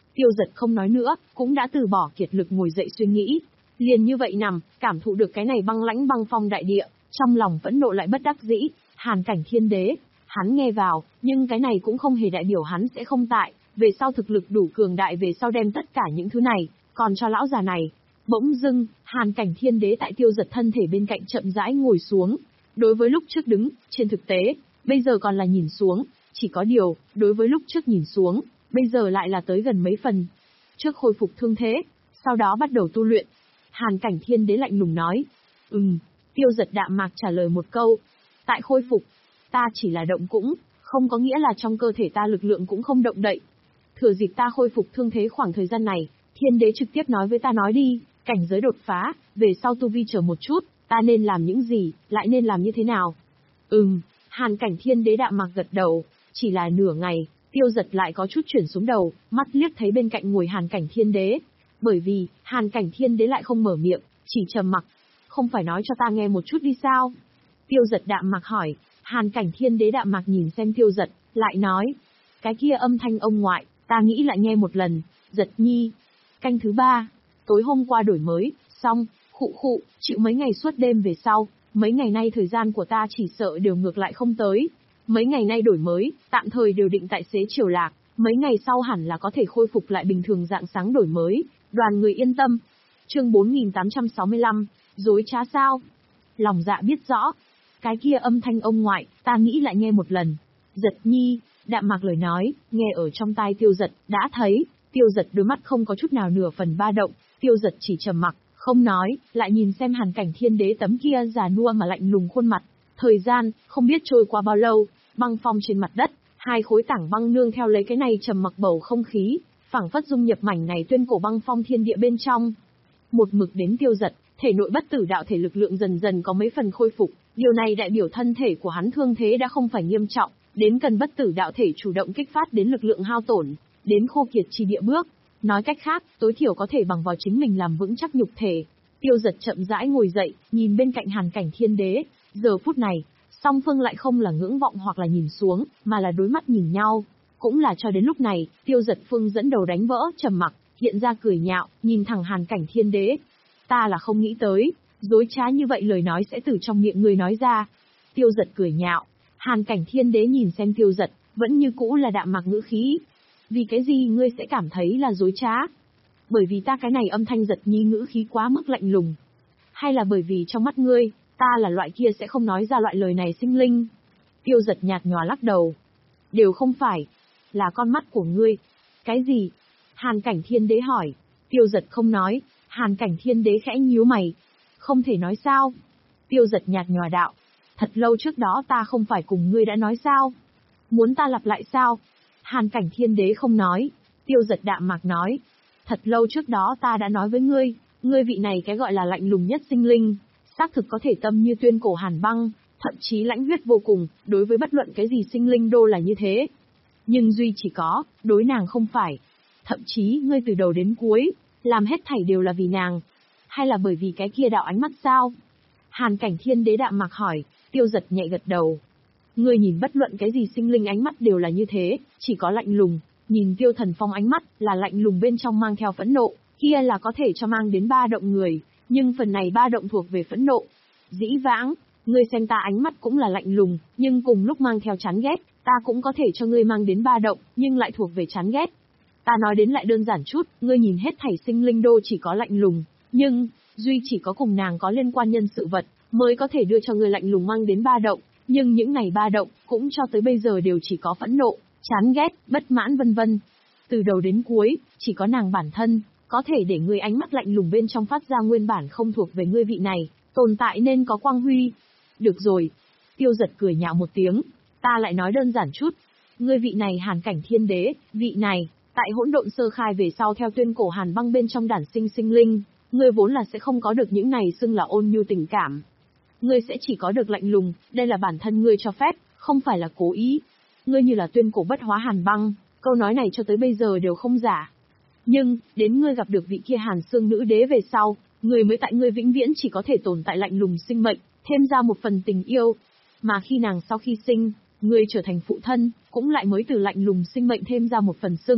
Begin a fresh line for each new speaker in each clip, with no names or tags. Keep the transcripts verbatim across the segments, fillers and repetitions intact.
Tiêu Dật không nói nữa, cũng đã từ bỏ kiệt lực ngồi dậy suy nghĩ. Liền như vậy nằm, cảm thụ được cái này băng lãnh băng phong đại địa, trong lòng phẫn nộ lại bất đắc dĩ, Hàn Cảnh Thiên Đế. Hắn nghe vào, nhưng cái này cũng không hề đại biểu hắn sẽ không tại, về sau thực lực đủ cường đại về sau đem tất cả những thứ này, còn cho lão già này. Bỗng dưng, Hàn Cảnh Thiên Đế tại Tiêu Dật thân thể bên cạnh chậm rãi ngồi xuống. Đối với lúc trước đứng, trên thực tế, bây giờ còn là nhìn xuống, chỉ có điều, đối với lúc trước nhìn xuống, bây giờ lại là tới gần mấy phần. Trước khôi phục thương thế, sau đó bắt đầu tu luyện. Hàn Cảnh Thiên Đế lạnh lùng nói. Ừm, Tiêu Dật đạm mạc trả lời một câu. Tại khôi phục, ta chỉ là động cũng, không có nghĩa là trong cơ thể ta lực lượng cũng không động đậy. Thừa dịp ta khôi phục thương thế khoảng thời gian này, Thiên Đế trực tiếp nói với ta nói đi, cảnh giới đột phá, về sau tu vi chờ một chút, ta nên làm những gì, lại nên làm như thế nào. Ừm, Hàn Cảnh Thiên Đế đạm mạc gật đầu, chỉ là nửa ngày, Tiêu Dật lại có chút chuyển xuống đầu, mắt liếc thấy bên cạnh ngồi Hàn Cảnh Thiên Đế. Bởi vì, Hàn Cảnh Thiên Đế lại không mở miệng, chỉ trầm mặc. Không phải nói cho ta nghe một chút đi sao? Tiêu Dật đạm mạc hỏi. Hàn Cảnh Thiên Đế đạm mạc nhìn xem Tiêu Dật, lại nói. Cái kia âm thanh ông ngoại, ta nghĩ lại nghe một lần. Dật nhi. Canh thứ ba. Tối hôm qua đổi mới, xong, khụ khụ, chịu mấy ngày suốt đêm về sau. Mấy ngày nay thời gian của ta chỉ sợ đều ngược lại không tới. Mấy ngày nay đổi mới, tạm thời đều định tại xế chiều lạc. Mấy ngày sau hẳn là có thể khôi phục lại bình thường dạng sáng đổi mới. Đoàn người yên tâm. Chương bốn nghìn tám trăm sáu mươi lăm, dối trá sao? Lòng dạ biết rõ. Cái kia âm thanh ông ngoại, ta nghĩ lại nghe một lần. Dật nhi, đạm mạc lời nói, nghe ở trong tai Tiêu Dật, đã thấy, Tiêu Dật đôi mắt không có chút nào nửa phần ba động, Tiêu Dật chỉ trầm mặc, không nói, lại nhìn xem Hàn Cảnh Thiên Đế tấm kia già nua mà lạnh lùng khuôn mặt. Thời gian, không biết trôi qua bao lâu, băng phong trên mặt đất, hai khối tảng băng nương theo lấy cái này trầm mặc bầu không khí, phảng phất dung nhập mảnh này tuyên cổ băng phong thiên địa bên trong. Một mực đến Tiêu Dật, thể nội bất tử đạo thể lực lượng dần dần có mấy phần khôi phục, điều này đại biểu thân thể của hắn thương thế đã không phải nghiêm trọng, đến cần bất tử đạo thể chủ động kích phát đến lực lượng hao tổn, đến khô kiệt chi địa bước. Nói cách khác, tối thiểu có thể bằng vào chính mình làm vững chắc nhục thể. Tiêu Dật chậm rãi ngồi dậy, nhìn bên cạnh Hàn Cảnh Thiên Đế, giờ phút này, song phương lại không là ngưỡng vọng hoặc là nhìn xuống, mà là đối mắt nhìn nhau. Cũng là cho đến lúc này, Tiêu Dật phương dẫn đầu đánh vỡ trầm mặc, hiện ra cười nhạo, nhìn thẳng Hàn Cảnh Thiên Đế. Ta là không nghĩ tới, dối trá như vậy lời nói sẽ từ trong miệng người nói ra. Tiêu Dật cười nhạo, Hàn Cảnh Thiên Đế nhìn xem Tiêu Dật, vẫn như cũ là đạm mạc ngữ khí. Vì cái gì ngươi sẽ cảm thấy là dối trá? Bởi vì ta cái này âm thanh Dật nhi ngữ khí quá mức lạnh lùng. Hay là bởi vì trong mắt ngươi, ta là loại kia sẽ không nói ra loại lời này sinh linh? Tiêu Dật nhạt nhòa lắc đầu. Đều không phải. Là con mắt của ngươi. Cái gì? Hàn Cảnh Thiên Đế hỏi. Tiêu Dật không nói. Hàn Cảnh Thiên Đế khẽ nhíu mày. Không thể nói sao? Tiêu Dật nhạt nhòa đạo. Thật lâu trước đó ta không phải cùng ngươi đã nói sao? Muốn ta lặp lại sao? Hàn Cảnh Thiên Đế không nói. Tiêu Dật đạm mạc nói. Thật lâu trước đó ta đã nói với ngươi, ngươi vị này cái gọi là lạnh lùng nhất sinh linh, xác thực có thể tâm như tuyên cổ hàn băng, thậm chí lãnh huyết vô cùng, đối với bất luận cái gì sinh linh đô là như thế. Nhưng duy chỉ có, đối nàng không phải. Thậm chí ngươi từ đầu đến cuối, làm hết thảy đều là vì nàng. Hay là bởi vì cái kia đạo ánh mắt sao? Hàn Cảnh Thiên Đế đạm mạc hỏi. Tiêu Dật nhẹ gật đầu. Ngươi nhìn bất luận cái gì sinh linh ánh mắt đều là như thế, chỉ có lạnh lùng. Nhìn Tiêu Thần Phong ánh mắt là lạnh lùng bên trong mang theo phẫn nộ, kia là có thể cho mang đến ba động người, nhưng phần này ba động thuộc về phẫn nộ. Dĩ vãng, ngươi xem ta ánh mắt cũng là lạnh lùng, nhưng cùng lúc mang theo chán ghét, ta cũng có thể cho ngươi mang đến ba động, nhưng lại thuộc về chán ghét. Ta nói đến lại đơn giản chút, ngươi nhìn hết thảy sinh linh đô chỉ có lạnh lùng, nhưng, duy chỉ có cùng nàng có liên quan nhân sự vật, mới có thể đưa cho ngươi lạnh lùng mang đến ba động, nhưng những này ba động, cũng cho tới bây giờ đều chỉ có phẫn nộ, chán ghét, bất mãn vân vân. Từ đầu đến cuối, chỉ có nàng bản thân, có thể để ngươi ánh mắt lạnh lùng bên trong phát ra nguyên bản không thuộc về ngươi vị này, tồn tại nên có quang huy. Được rồi. Tiêu Dật cười nhạo một tiếng, ta lại nói đơn giản chút. Ngươi vị này Hàn Cảnh Thiên Đế, vị này, tại hỗn độn sơ khai về sau theo tuyên cổ hàn băng bên trong đản sinh sinh linh, ngươi vốn là sẽ không có được những này xưng là ôn nhu tình cảm. Ngươi sẽ chỉ có được lạnh lùng, đây là bản thân ngươi cho phép, không phải là cố ý. Ngươi như là tuyên cổ bất hóa hàn băng, câu nói này cho tới bây giờ đều không giả. Nhưng, đến ngươi gặp được vị kia Hàn Xương Nữ Đế về sau, ngươi mới tại ngươi vĩnh viễn chỉ có thể tồn tại lạnh lùng sinh mệnh, thêm ra một phần tình yêu. Mà khi nàng sau khi sinh, ngươi trở thành phụ thân, cũng lại mới từ lạnh lùng sinh mệnh thêm ra một phần xưng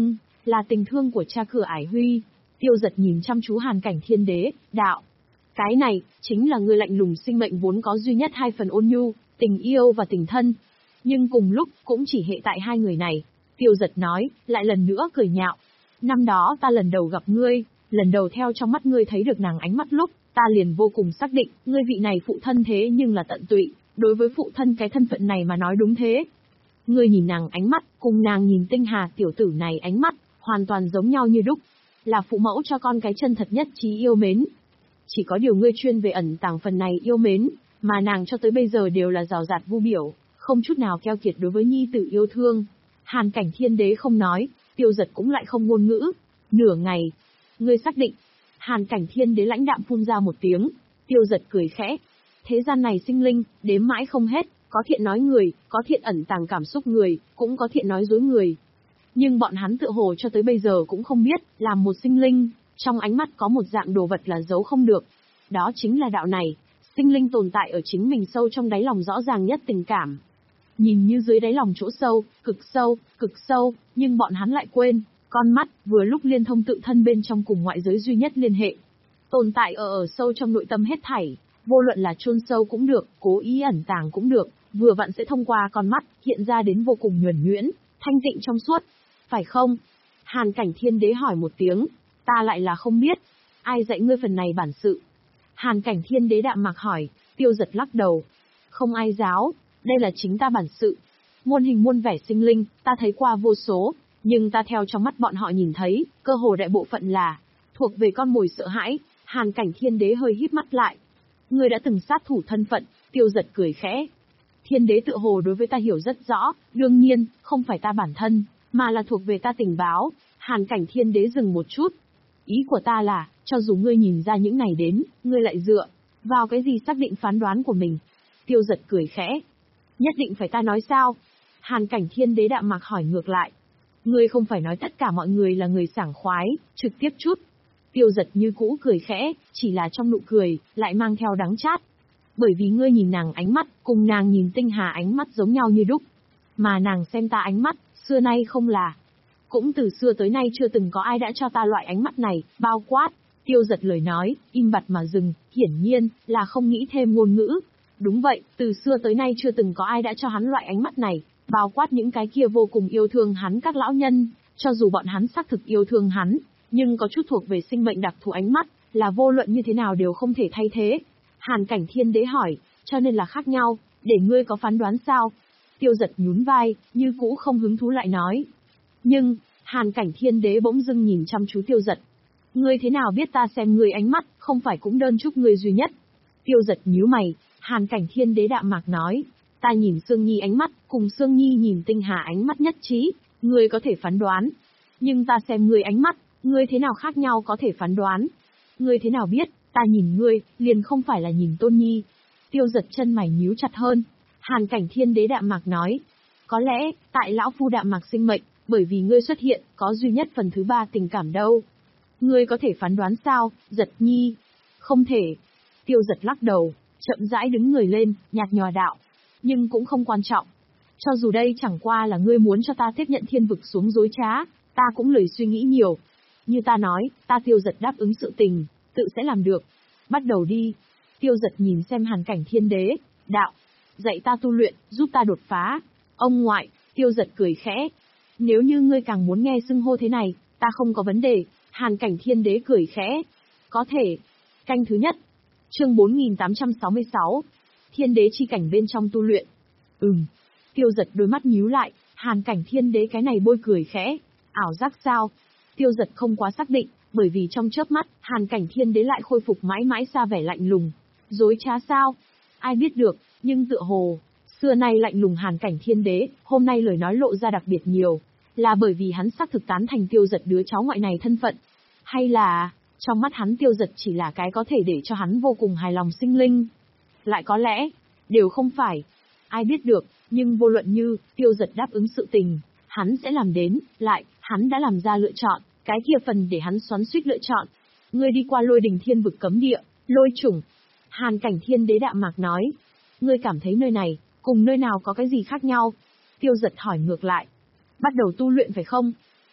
là tình thương của cha cửa Ải Huy. Tiêu Giật nhìn chăm chú Hàn Cảnh Thiên Đế, đạo. Cái này, chính là người lạnh lùng sinh mệnh vốn có duy nhất hai phần ôn nhu, tình yêu và tình thân. Nhưng cùng lúc, cũng chỉ hệ tại hai người này. Tiêu Giật nói, lại lần nữa cười nhạo. Năm đó ta lần đầu gặp ngươi, lần đầu theo trong mắt ngươi thấy được nàng ánh mắt lúc, ta liền vô cùng xác định, ngươi vị này phụ thân thế nhưng là tận tụy, đối với phụ thân cái thân phận này mà nói đúng thế. Ngươi nhìn nàng ánh mắt, cùng nàng nhìn Tinh Hà tiểu tử này ánh mắt, hoàn toàn giống nhau như đúc, là phụ mẫu cho con cái chân thật nhất trí yêu mến. Chỉ có điều ngươi chuyên về ẩn tàng phần này yêu mến, mà nàng cho tới bây giờ đều là rào rạt vu biểu, không chút nào keo kiệt đối với nhi tử yêu thương. Hàn Cảnh Thiên Đế không nói, Tiêu Giật cũng lại không ngôn ngữ. Nửa ngày, ngươi xác định. Hàn Cảnh Thiên Đế lãnh đạm phun ra một tiếng, Tiêu Giật cười khẽ. Thế gian này sinh linh, đếm mãi không hết, có thiện nói người, có thiện ẩn tàng cảm xúc người, cũng có thiện nói dối người. Nhưng bọn hắn tựa hồ cho tới bây giờ cũng không biết, làm một sinh linh, trong ánh mắt có một dạng đồ vật là giấu không được. Đó chính là đạo này, sinh linh tồn tại ở chính mình sâu trong đáy lòng rõ ràng nhất tình cảm. Nhìn như dưới đáy lòng chỗ sâu, cực sâu, cực sâu, nhưng bọn hắn lại quên, con mắt vừa lúc liên thông tự thân bên trong cùng ngoại giới duy nhất liên hệ. Tồn tại ở ở sâu trong nội tâm hết thảy, vô luận là chôn sâu cũng được, cố ý ẩn tàng cũng được, vừa vặn sẽ thông qua con mắt, hiện ra đến vô cùng nhuần nhuyễn, thanh tịnh trong suốt. Phải không? Hàn Cảnh Thiên Đế hỏi một tiếng, ta lại là không biết. Ai dạy ngươi phần này bản sự? Hàn Cảnh Thiên Đế đạm mạc hỏi, Tiêu Giật lắc đầu. Không ai giáo, đây là chính ta bản sự. Muôn hình muôn vẻ sinh linh, ta thấy qua vô số, nhưng ta theo trong mắt bọn họ nhìn thấy, cơ hồ đại bộ phận là thuộc về con mồi sợ hãi. Hàn Cảnh Thiên Đế hơi híp mắt lại. Ngươi đã từng sát thủ thân phận, Tiêu Giật cười khẽ. Thiên Đế tựa hồ đối với ta hiểu rất rõ, đương nhiên, không phải ta bản thân, mà là thuộc về ta tình báo. Hàn Cảnh Thiên Đế dừng một chút. Ý của ta là, cho dù ngươi nhìn ra những này đến, ngươi lại dựa vào cái gì xác định phán đoán của mình? Tiêu Giật cười khẽ. Nhất định phải ta nói sao? Hàn Cảnh Thiên Đế đạm mạc hỏi ngược lại. Ngươi không phải nói tất cả mọi người là người sảng khoái, trực tiếp chút. Tiêu Giật như cũ cười khẽ, chỉ là trong nụ cười, lại mang theo đắng chát. Bởi vì ngươi nhìn nàng ánh mắt, cùng nàng nhìn Tinh Hà ánh mắt giống nhau như đúc. Mà nàng xem ta ánh mắt, xưa nay không là. Cũng từ xưa tới nay chưa từng có ai đã cho ta loại ánh mắt này, bao quát. Tiêu Giật lời nói, im bặt mà dừng, hiển nhiên, là không nghĩ thêm ngôn ngữ. Đúng vậy, từ xưa tới nay chưa từng có ai đã cho hắn loại ánh mắt này, bao quát những cái kia vô cùng yêu thương hắn các lão nhân, cho dù bọn hắn xác thực yêu thương hắn, nhưng có chút thuộc về sinh mệnh đặc thù ánh mắt, là vô luận như thế nào đều không thể thay thế. Hàn Cảnh Thiên Đế hỏi, cho nên là khác nhau, để ngươi có phán đoán sao? Tiêu Giật nhún vai, như cũ không hứng thú lại nói. Nhưng, Hàn Cảnh Thiên Đế bỗng dưng nhìn chăm chú Tiêu Giật. Ngươi thế nào biết ta xem ngươi ánh mắt, không phải cũng đơn chúc ngươi duy nhất? Tiêu Giật nhíu mày, Hàn Cảnh Thiên Đế đạm mạc nói. Ta nhìn Sương Nhi ánh mắt, cùng Sương Nhi nhìn Tinh Hà ánh mắt nhất trí, ngươi có thể phán đoán. Nhưng ta xem ngươi ánh mắt, ngươi thế nào khác nhau có thể phán đoán? Ngươi thế nào biết, ta nhìn ngươi, liền không phải là nhìn Tôn Nhi? Tiêu Giật chân mày nhíu chặt hơn. Hàn Cảnh Thiên Đế đạm mạc nói. Có lẽ, tại lão phu đạm mạc sinh mệnh, bởi vì ngươi xuất hiện, có duy nhất phần thứ ba tình cảm đâu. Ngươi có thể phán đoán sao, Giật Nhi? Không thể. Tiêu Giật lắc đầu, chậm rãi đứng người lên, nhạt nhòa đạo. Nhưng cũng không quan trọng. Cho dù đây chẳng qua là ngươi muốn cho ta tiếp nhận thiên vực xuống dối trá, ta cũng lười suy nghĩ nhiều. Như ta nói, ta Tiêu Giật đáp ứng sự tình, tự sẽ làm được. Bắt đầu đi. Tiêu Giật nhìn xem Hàn Cảnh Thiên Đế, đạo. Dạy ta tu luyện, giúp ta đột phá. Ông ngoại, Tiêu Giật cười khẽ. Nếu như ngươi càng muốn nghe xưng hô thế này, ta không có vấn đề. Hàn Cảnh Thiên Đế cười khẽ. Có thể. Canh thứ nhất. Chương bốn nghìn tám trăm sáu mươi sáu. Thiên Đế chi cảnh bên trong tu luyện. Ừm. Tiêu Giật đôi mắt nhíu lại, Hàn Cảnh Thiên Đế cái này bôi cười khẽ. Ảo giác sao? Tiêu Giật không quá xác định, bởi vì trong chớp mắt, Hàn Cảnh Thiên Đế lại khôi phục mãi mãi xa vẻ lạnh lùng. Dối trá sao? Ai biết được, nhưng tựa hồ, xưa nay lạnh lùng Hàn Cảnh Thiên Đế, hôm nay lời nói lộ ra đặc biệt nhiều, là bởi vì hắn xác thực tán thành Tiêu Giật đứa cháu ngoại này thân phận. Hay là, trong mắt hắn Tiêu Giật chỉ là cái có thể để cho hắn vô cùng hài lòng sinh linh. Lại có lẽ, đều không phải. Ai biết được, nhưng vô luận như, Tiêu Giật đáp ứng sự tình, hắn sẽ làm đến, lại, hắn đã làm ra lựa chọn, cái kia phần để hắn xoắn xuýt lựa chọn. Ngươi đi qua Lôi Đình Thiên Vực cấm địa, Lôi Chủng. Hàn Cảnh Thiên Đế đạm mạc nói. Ngươi cảm thấy nơi này, cùng nơi nào có cái gì khác nhau? Tiêu Giật hỏi ngược lại. Bắt đầu tu luyện phải không?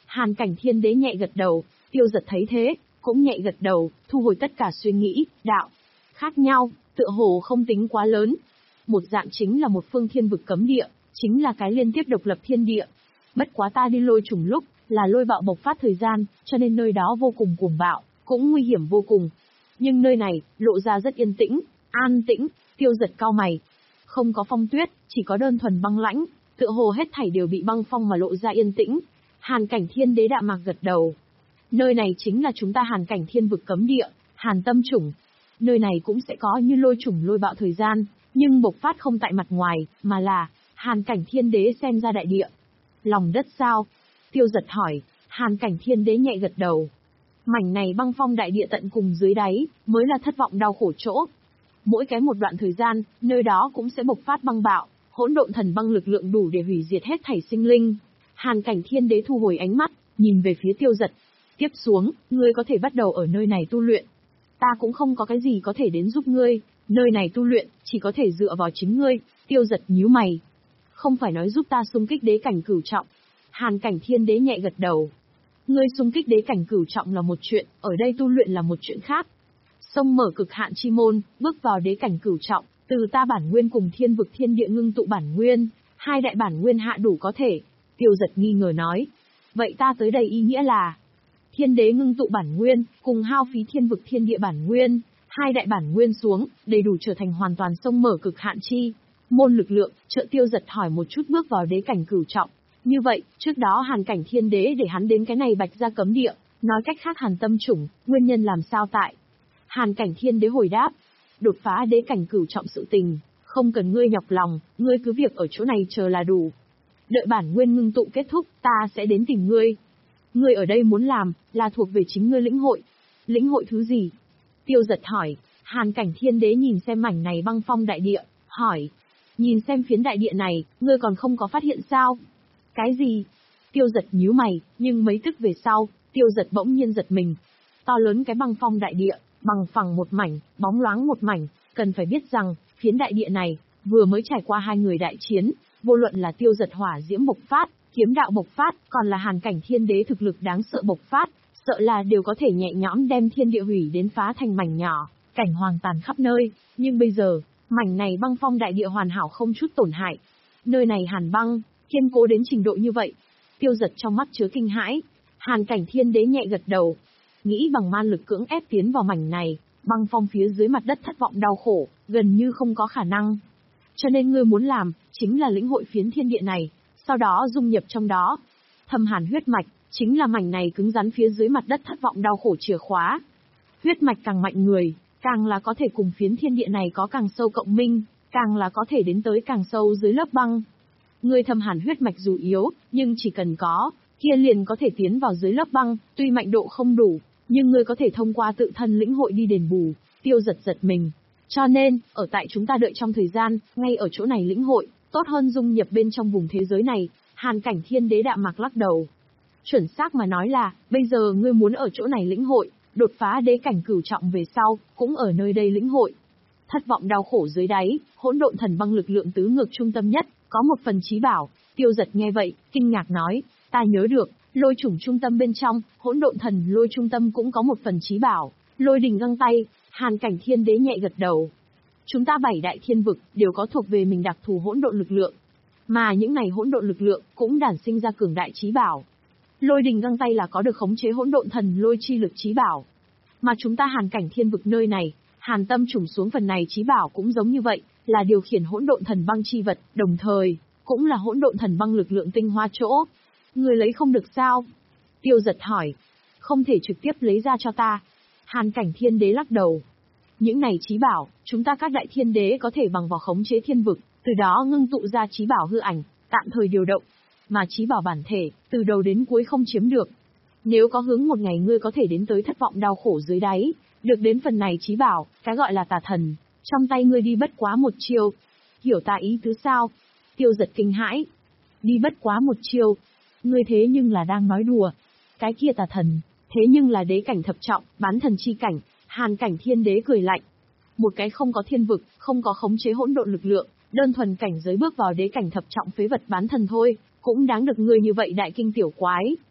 Hàn Cảnh Thiên Đế nhẹ gật đầu, Tiêu Giật thấy thế, cũng nhẹ gật đầu, thu hồi tất cả suy nghĩ, đạo. Khác nhau, tựa hồ không tính quá lớn. Một dạng chính là một phương thiên vực cấm địa, chính là cái liên tiếp độc lập thiên địa. Bất quá ta đi lôi trùng lúc, là lôi bạo bộc phát thời gian, cho nên nơi đó vô cùng cuồng bạo, cũng nguy hiểm vô cùng. Nhưng nơi này, lộ ra rất yên tĩnh, an tĩnh. Tiêu Giật cau mày. Không có phong tuyết, chỉ có đơn thuần băng lãnh, tựa hồ hết thảy đều bị băng phong mà lộ ra yên tĩnh. Hàn Cảnh Thiên Đế đạm mạc gật đầu. Nơi này chính là chúng ta Hàn Cảnh Thiên vực cấm địa, Hàn Tâm Chủng. Nơi này cũng sẽ có như lôi trùng lôi bạo thời gian, nhưng bộc phát không tại mặt ngoài, mà là Hàn Cảnh Thiên Đế xem ra đại địa. Lòng đất sao? Tiêu Giật hỏi. Hàn Cảnh Thiên Đế nhẹ gật đầu. Mảnh này băng phong đại địa tận cùng dưới đáy, mới là thất vọng đau khổ chỗ. Mỗi cái một đoạn thời gian, nơi đó cũng sẽ bộc phát băng bạo, hỗn độn thần băng lực lượng đủ để hủy diệt hết thảy sinh linh. Hàn Cảnh Thiên Đế thu hồi ánh mắt, nhìn về phía Tiêu Giật. Tiếp xuống, ngươi có thể bắt đầu ở nơi này tu luyện. Ta cũng không có cái gì có thể đến giúp ngươi, nơi này tu luyện, chỉ có thể dựa vào chính ngươi. Tiêu Giật nhíu mày. Không phải nói giúp ta xung kích đế cảnh cửu trọng. Hàn Cảnh Thiên Đế nhẹ gật đầu. Ngươi xung kích đế cảnh cửu trọng là một chuyện, ở đây tu luyện là một chuyện khác. Xông mở cực hạn chi môn, bước vào đế cảnh cửu trọng, từ ta bản nguyên cùng thiên vực thiên địa ngưng tụ bản nguyên, hai đại bản nguyên hạ đủ có thể. Tiêu Giật nghi ngờ nói. Vậy ta tới đây ý nghĩa là, thiên đế ngưng tụ bản nguyên, cùng hao phí thiên vực thiên địa bản nguyên, hai đại bản nguyên xuống, đầy đủ trở thành hoàn toàn xông mở cực hạn chi môn lực lượng. Trợ Tiêu Giật hỏi một chút bước vào đế cảnh cửu trọng. Như vậy, trước đó Hàn Cảnh Thiên Đế để hắn đến cái này bạch ra cấm địa, nói cách khác Hàn Tâm Chủng, nguyên nhân làm sao tại. Hàn Cảnh Thiên Đế hồi đáp, đột phá đế cảnh cửu trọng sự tình, không cần ngươi nhọc lòng, ngươi cứ việc ở chỗ này chờ là đủ. Đợi bản nguyên ngưng tụ kết thúc, ta sẽ đến tìm ngươi. Ngươi ở đây muốn làm, là thuộc về chính ngươi lĩnh hội. Lĩnh hội thứ gì? Tiêu Giật hỏi. Hàn Cảnh Thiên Đế nhìn xem mảnh này băng phong đại địa, hỏi. Nhìn xem phiến đại địa này, ngươi còn không có phát hiện sao? Cái gì? Tiêu Giật nhíu mày, nhưng mấy tức về sau, Tiêu Giật bỗng nhiên giật mình. To lớn cái băng phong đại địa, bằng phẳng một mảnh, bóng loáng một mảnh, cần phải biết rằng, phiến đại địa này, vừa mới trải qua hai người đại chiến, vô luận là Tiêu Giật hỏa diễm bộc phát, kiếm đạo bộc phát, còn là Hàn Cảnh Thiên Đế thực lực đáng sợ bộc phát, sợ là đều có thể nhẹ nhõm đem thiên địa hủy đến phá thành mảnh nhỏ, cảnh hoàng tàn khắp nơi. Nhưng bây giờ, mảnh này băng phong đại địa hoàn hảo không chút tổn hại. Nơi này hàn băng, kiên cố đến trình độ như vậy. Tiêu Giật trong mắt chứa kinh hãi. Hàn Cảnh Thiên Đế nhẹ gật đầu. Nghĩ bằng man lực cưỡng ép tiến vào mảnh này, băng phong phía dưới mặt đất thất vọng đau khổ, gần như không có khả năng. Cho nên ngươi muốn làm, chính là lĩnh hội phiến thiên địa này, sau đó dung nhập trong đó. Thâm hàn huyết mạch, chính là mảnh này cứng rắn phía dưới mặt đất thất vọng đau khổ chìa khóa. Huyết mạch càng mạnh người, càng là có thể cùng phiến thiên địa này có càng sâu cộng minh, càng là có thể đến tới càng sâu dưới lớp băng. Ngươi thâm hàn huyết mạch dù yếu, nhưng chỉ cần có, kia liền có thể tiến vào dưới lớp băng, tuy mạnh độ không đủ, nhưng ngươi có thể thông qua tự thân lĩnh hội đi đền bù. Tiêu Giật giật mình. Cho nên, ở tại chúng ta đợi trong thời gian, ngay ở chỗ này lĩnh hội, tốt hơn dung nhập bên trong vùng thế giới này. Hàn Cảnh Thiên Đế đạm mạc lắc đầu. Chuẩn xác mà nói là, bây giờ ngươi muốn ở chỗ này lĩnh hội, đột phá đế cảnh cửu trọng về sau, cũng ở nơi đây lĩnh hội. Thất vọng đau khổ dưới đáy, hỗn độn thần băng lực lượng tứ ngược trung tâm nhất, có một phần chí bảo. Tiêu Giật nghe vậy, kinh ngạc nói, ta nhớ được, lôi chủng trung tâm bên trong, hỗn độn thần lôi trung tâm cũng có một phần chí bảo, lôi đình găng tay. Hàn Cảnh Thiên Đế nhẹ gật đầu. Chúng ta bảy đại thiên vực đều có thuộc về mình đặc thù hỗn độn lực lượng, mà những này hỗn độn lực lượng cũng đản sinh ra cường đại chí bảo. Lôi đình găng tay là có được khống chế hỗn độn thần lôi chi lực chí bảo, mà chúng ta Hàn Cảnh Thiên vực nơi này, Hàn Tâm Chủng xuống phần này chí bảo cũng giống như vậy, là điều khiển hỗn độn thần băng chi vật, đồng thời cũng là hỗn độn thần băng lực lượng tinh hoa chỗ. Người lấy không được sao? Tiêu Giật hỏi. Không thể trực tiếp lấy ra cho ta. Hàn Cảnh Thiên Đế lắc đầu. Những này chí bảo, chúng ta các đại thiên đế có thể bằng vào khống chế thiên vực, từ đó ngưng tụ ra chí bảo hư ảnh, tạm thời điều động. Mà chí bảo bản thể, từ đầu đến cuối không chiếm được. Nếu có hướng một ngày ngươi có thể đến tới thất vọng đau khổ dưới đáy, được đến phần này chí bảo, cái gọi là tà thần, trong tay ngươi đi bất quá một chiêu. Hiểu ta ý tứ sao? Tiêu Giật kinh hãi. Đi bất quá một chiêu. Ngươi thế nhưng là đang nói đùa. Cái kia tà thần, thế nhưng là đế cảnh thập trọng, bán thần chi cảnh. Hàn Cảnh Thiên Đế cười lạnh. Một cái không có thiên vực, không có khống chế hỗn độn lực lượng, đơn thuần cảnh giới bước vào đế cảnh thập trọng phế vật bán thần thôi, cũng đáng được ngươi như vậy đại kinh tiểu quái.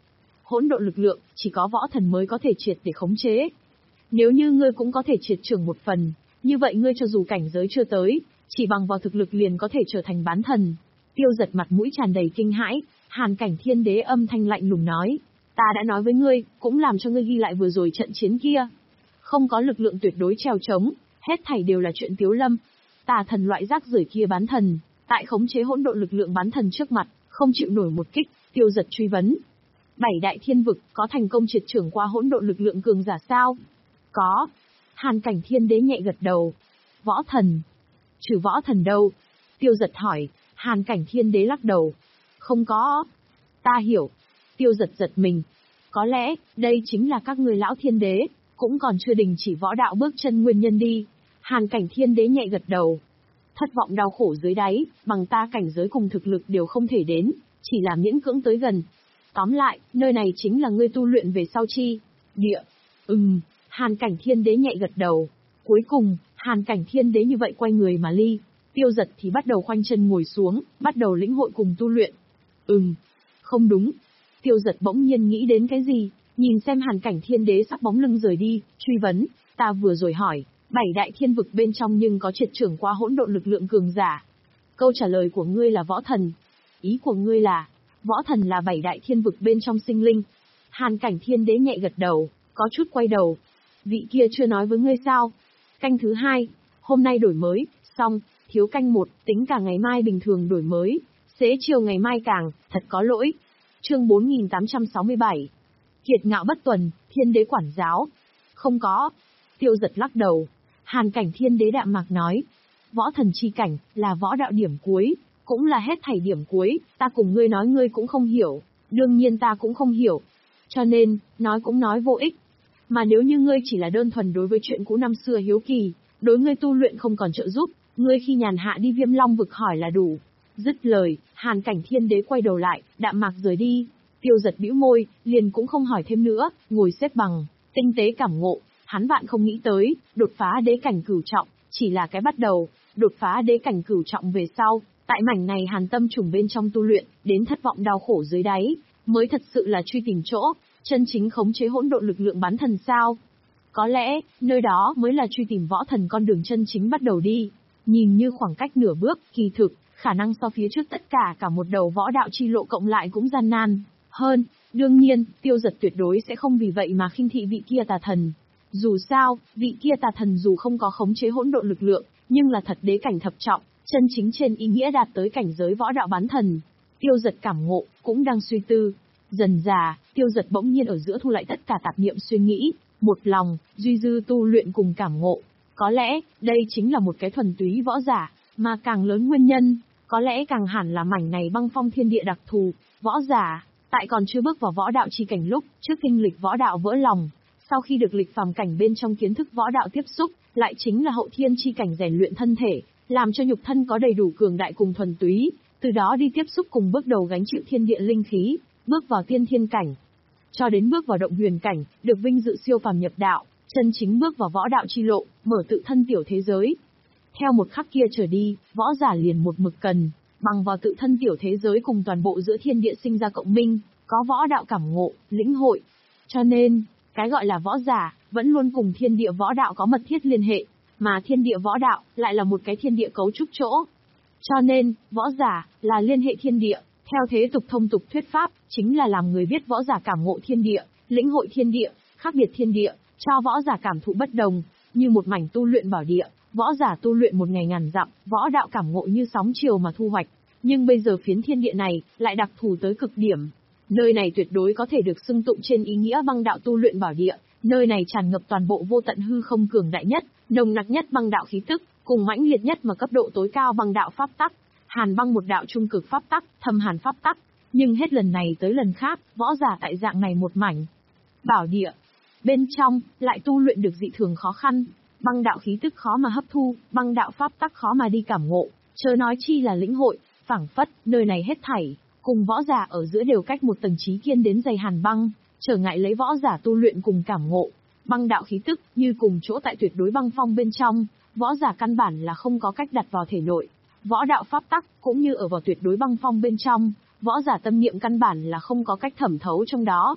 hỗn độn lực lượng, chỉ có võ thần mới có thể triệt để khống chế. Nếu như ngươi cũng có thể triệt trưởng một phần, như vậy ngươi cho dù cảnh giới chưa tới, chỉ bằng vào thực lực liền có thể trở thành bán thần. Tiêu Giật mặt mũi tràn đầy kinh hãi, Hàn Cảnh Thiên Đế âm thanh lạnh lùng nói, ta đã nói với ngươi, cũng làm cho ngươi ghi lại vừa rồi trận chiến kia. Không có lực lượng tuyệt đối treo chống, hết thảy đều là chuyện tiếu lâm. Tà thần loại rác rưởi kia bán thần, tại khống chế hỗn độn lực lượng bán thần trước mặt, không chịu nổi một kích. Tiêu Giật truy vấn, bảy đại thiên vực có thành công triệt trưởng qua hỗn độn lực lượng cường giả sao? Có. Hàn Cảnh Thiên Đế nhẹ gật đầu. Võ thần? Trừ võ thần đâu? Tiêu Giật hỏi. Hàn Cảnh Thiên Đế lắc đầu. Không có. Ta hiểu. Tiêu Giật giật mình. Có lẽ, đây chính là các người lão thiên đế, cũng còn chưa đình chỉ võ đạo bước chân nguyên nhân đi. Hàn Cảnh Thiên Đế nhẹ gật đầu. Thất vọng đau khổ dưới đáy, bằng ta cảnh giới cùng thực lực đều không thể đến, chỉ là miễn cưỡng tới gần. Tóm lại, nơi này chính là ngươi tu luyện về sau chi. Địa. Ừm, Hàn Cảnh Thiên Đế nhẹ gật đầu. Cuối cùng, Hàn Cảnh Thiên Đế như vậy quay người mà ly. Tiêu Giật thì bắt đầu khoanh chân ngồi xuống, bắt đầu lĩnh hội cùng tu luyện. Ừm, không đúng. Tiêu Giật bỗng nhiên nghĩ đến cái gì, nhìn xem Hàn Cảnh Thiên Đế sắp bóng lưng rời đi, truy vấn, ta vừa rồi hỏi, bảy đại thiên vực bên trong nhưng có triệt trưởng qua hỗn độn lực lượng cường giả. Câu trả lời của ngươi là võ thần. Ý của ngươi là, võ thần là bảy đại thiên vực bên trong sinh linh. Hàn Cảnh Thiên Đế nhẹ gật đầu, có chút quay đầu. Vị kia chưa nói với ngươi sao? Canh thứ hai, hôm nay đổi mới, xong, thiếu canh một, tính cả ngày mai bình thường đổi mới, xế chiều ngày mai càng, thật có lỗi. Chương bốn nghìn tám trăm sáu mươi bảy. Kiệt ngạo bất tuần, Thiên Đế quản giáo. Không có. Tiêu Giật lắc đầu. Hàn Cảnh Thiên Đế đạm mạc nói. Võ thần chi cảnh, là võ đạo điểm cuối, cũng là hết thảy điểm cuối, ta cùng ngươi nói ngươi cũng không hiểu, đương nhiên ta cũng không hiểu. Cho nên, nói cũng nói vô ích. Mà nếu như ngươi chỉ là đơn thuần đối với chuyện cũ năm xưa hiếu kỳ, đối ngươi tu luyện không còn trợ giúp, ngươi khi nhàn hạ đi Viêm Long vực hỏi là đủ. Dứt lời, Hàn Cảnh Thiên Đế quay đầu lại, đạm mạc rời đi. Tiêu Giật bĩu môi, liền cũng không hỏi thêm nữa, ngồi xếp bằng, tinh tế cảm ngộ. Hắn vạn không nghĩ tới, đột phá đế cảnh cửu trọng, chỉ là cái bắt đầu, đột phá đế cảnh cửu trọng về sau, tại mảnh này Hàn Tâm trùng bên trong tu luyện, đến thất vọng đau khổ dưới đáy, mới thật sự là truy tìm chỗ, chân chính khống chế hỗn độn lực lượng bán thần sao? Có lẽ, nơi đó mới là truy tìm võ thần con đường chân chính bắt đầu đi. Nhìn như khoảng cách nửa bước, kỳ thực, khả năng so phía trước tất cả cả một đầu võ đạo chi lộ cộng lại cũng gian nan hơn. Đương nhiên, Tiêu Giật tuyệt đối sẽ không vì vậy mà khinh thị vị kia tà thần. Dù sao, vị kia tà thần dù không có khống chế hỗn độn lực lượng, nhưng là thật đế cảnh thập trọng, chân chính trên ý nghĩa đạt tới cảnh giới võ đạo bán thần. Tiêu Giật cảm ngộ, cũng đang suy tư. Dần dà, Tiêu Giật bỗng nhiên ở giữa thu lại tất cả tạp niệm suy nghĩ, một lòng, duy dư tu luyện cùng cảm ngộ. Có lẽ, đây chính là một cái thuần túy võ giả, mà càng lớn nguyên nhân, có lẽ càng hẳn là mảnh này băng phong thiên địa đặc thù, võ giả, tại còn chưa bước vào võ đạo chi cảnh lúc, trước kinh lịch võ đạo vỡ lòng, sau khi được lịch phàm cảnh bên trong kiến thức võ đạo tiếp xúc, lại chính là hậu thiên chi cảnh rèn luyện thân thể, làm cho nhục thân có đầy đủ cường đại cùng thuần túy, từ đó đi tiếp xúc cùng bước đầu gánh chịu thiên địa linh khí, bước vào tiên thiên cảnh, cho đến bước vào động huyền cảnh, được vinh dự siêu phàm nhập đạo, chân chính bước vào võ đạo chi lộ, mở tự thân tiểu thế giới. Theo một khắc kia trở đi, võ giả liền một mực cần, bằng vào tự thân tiểu thế giới cùng toàn bộ giữa thiên địa sinh ra cộng minh, có võ đạo cảm ngộ, lĩnh hội. Cho nên, cái gọi là võ giả, vẫn luôn cùng thiên địa võ đạo có mật thiết liên hệ, mà thiên địa võ đạo, lại là một cái thiên địa cấu trúc chỗ. Cho nên, võ giả, là liên hệ thiên địa, theo thế tục thông tục thuyết pháp, chính là làm người biết võ giả cảm ngộ thiên địa, lĩnh hội thiên địa, khác biệt thiên địa, cho võ giả cảm thụ bất đồng, như một mảnh tu luyện bảo địa, võ giả tu luyện một ngày ngàn dặm, võ đạo cảm ngộ như sóng chiều mà thu hoạch. Nhưng bây giờ phiến thiên địa này, lại đặc thù tới cực điểm. Nơi này tuyệt đối có thể được xưng tụng trên ý nghĩa băng đạo tu luyện bảo địa, nơi này tràn ngập toàn bộ vô tận hư không cường đại nhất, nồng nặc nhất băng đạo khí tức, cùng mãnh liệt nhất mà cấp độ tối cao băng đạo pháp tắc. Hàn băng một đạo trung cực pháp tắc, thâm hàn pháp tắc, nhưng hết lần này tới lần khác, võ giả tại dạng này một mảnh bảo địa, bên trong lại tu luyện được dị thường khó khăn, băng đạo khí tức khó mà hấp thu, băng đạo pháp tắc khó mà đi cảm ngộ, chớ nói chi là lĩnh hội, phảng phất, nơi này hết thảy, cùng võ giả ở giữa đều cách một tầng trí kiên đến dày hàn băng, trở ngại lấy võ giả tu luyện cùng cảm ngộ. Băng đạo khí tức, như cùng chỗ tại tuyệt đối băng phong bên trong, võ giả căn bản là không có cách đặt vào thể nội. Võ đạo pháp tắc, cũng như ở vào tuyệt đối băng phong bên trong, võ giả tâm niệm căn bản là không có cách thẩm thấu trong đó.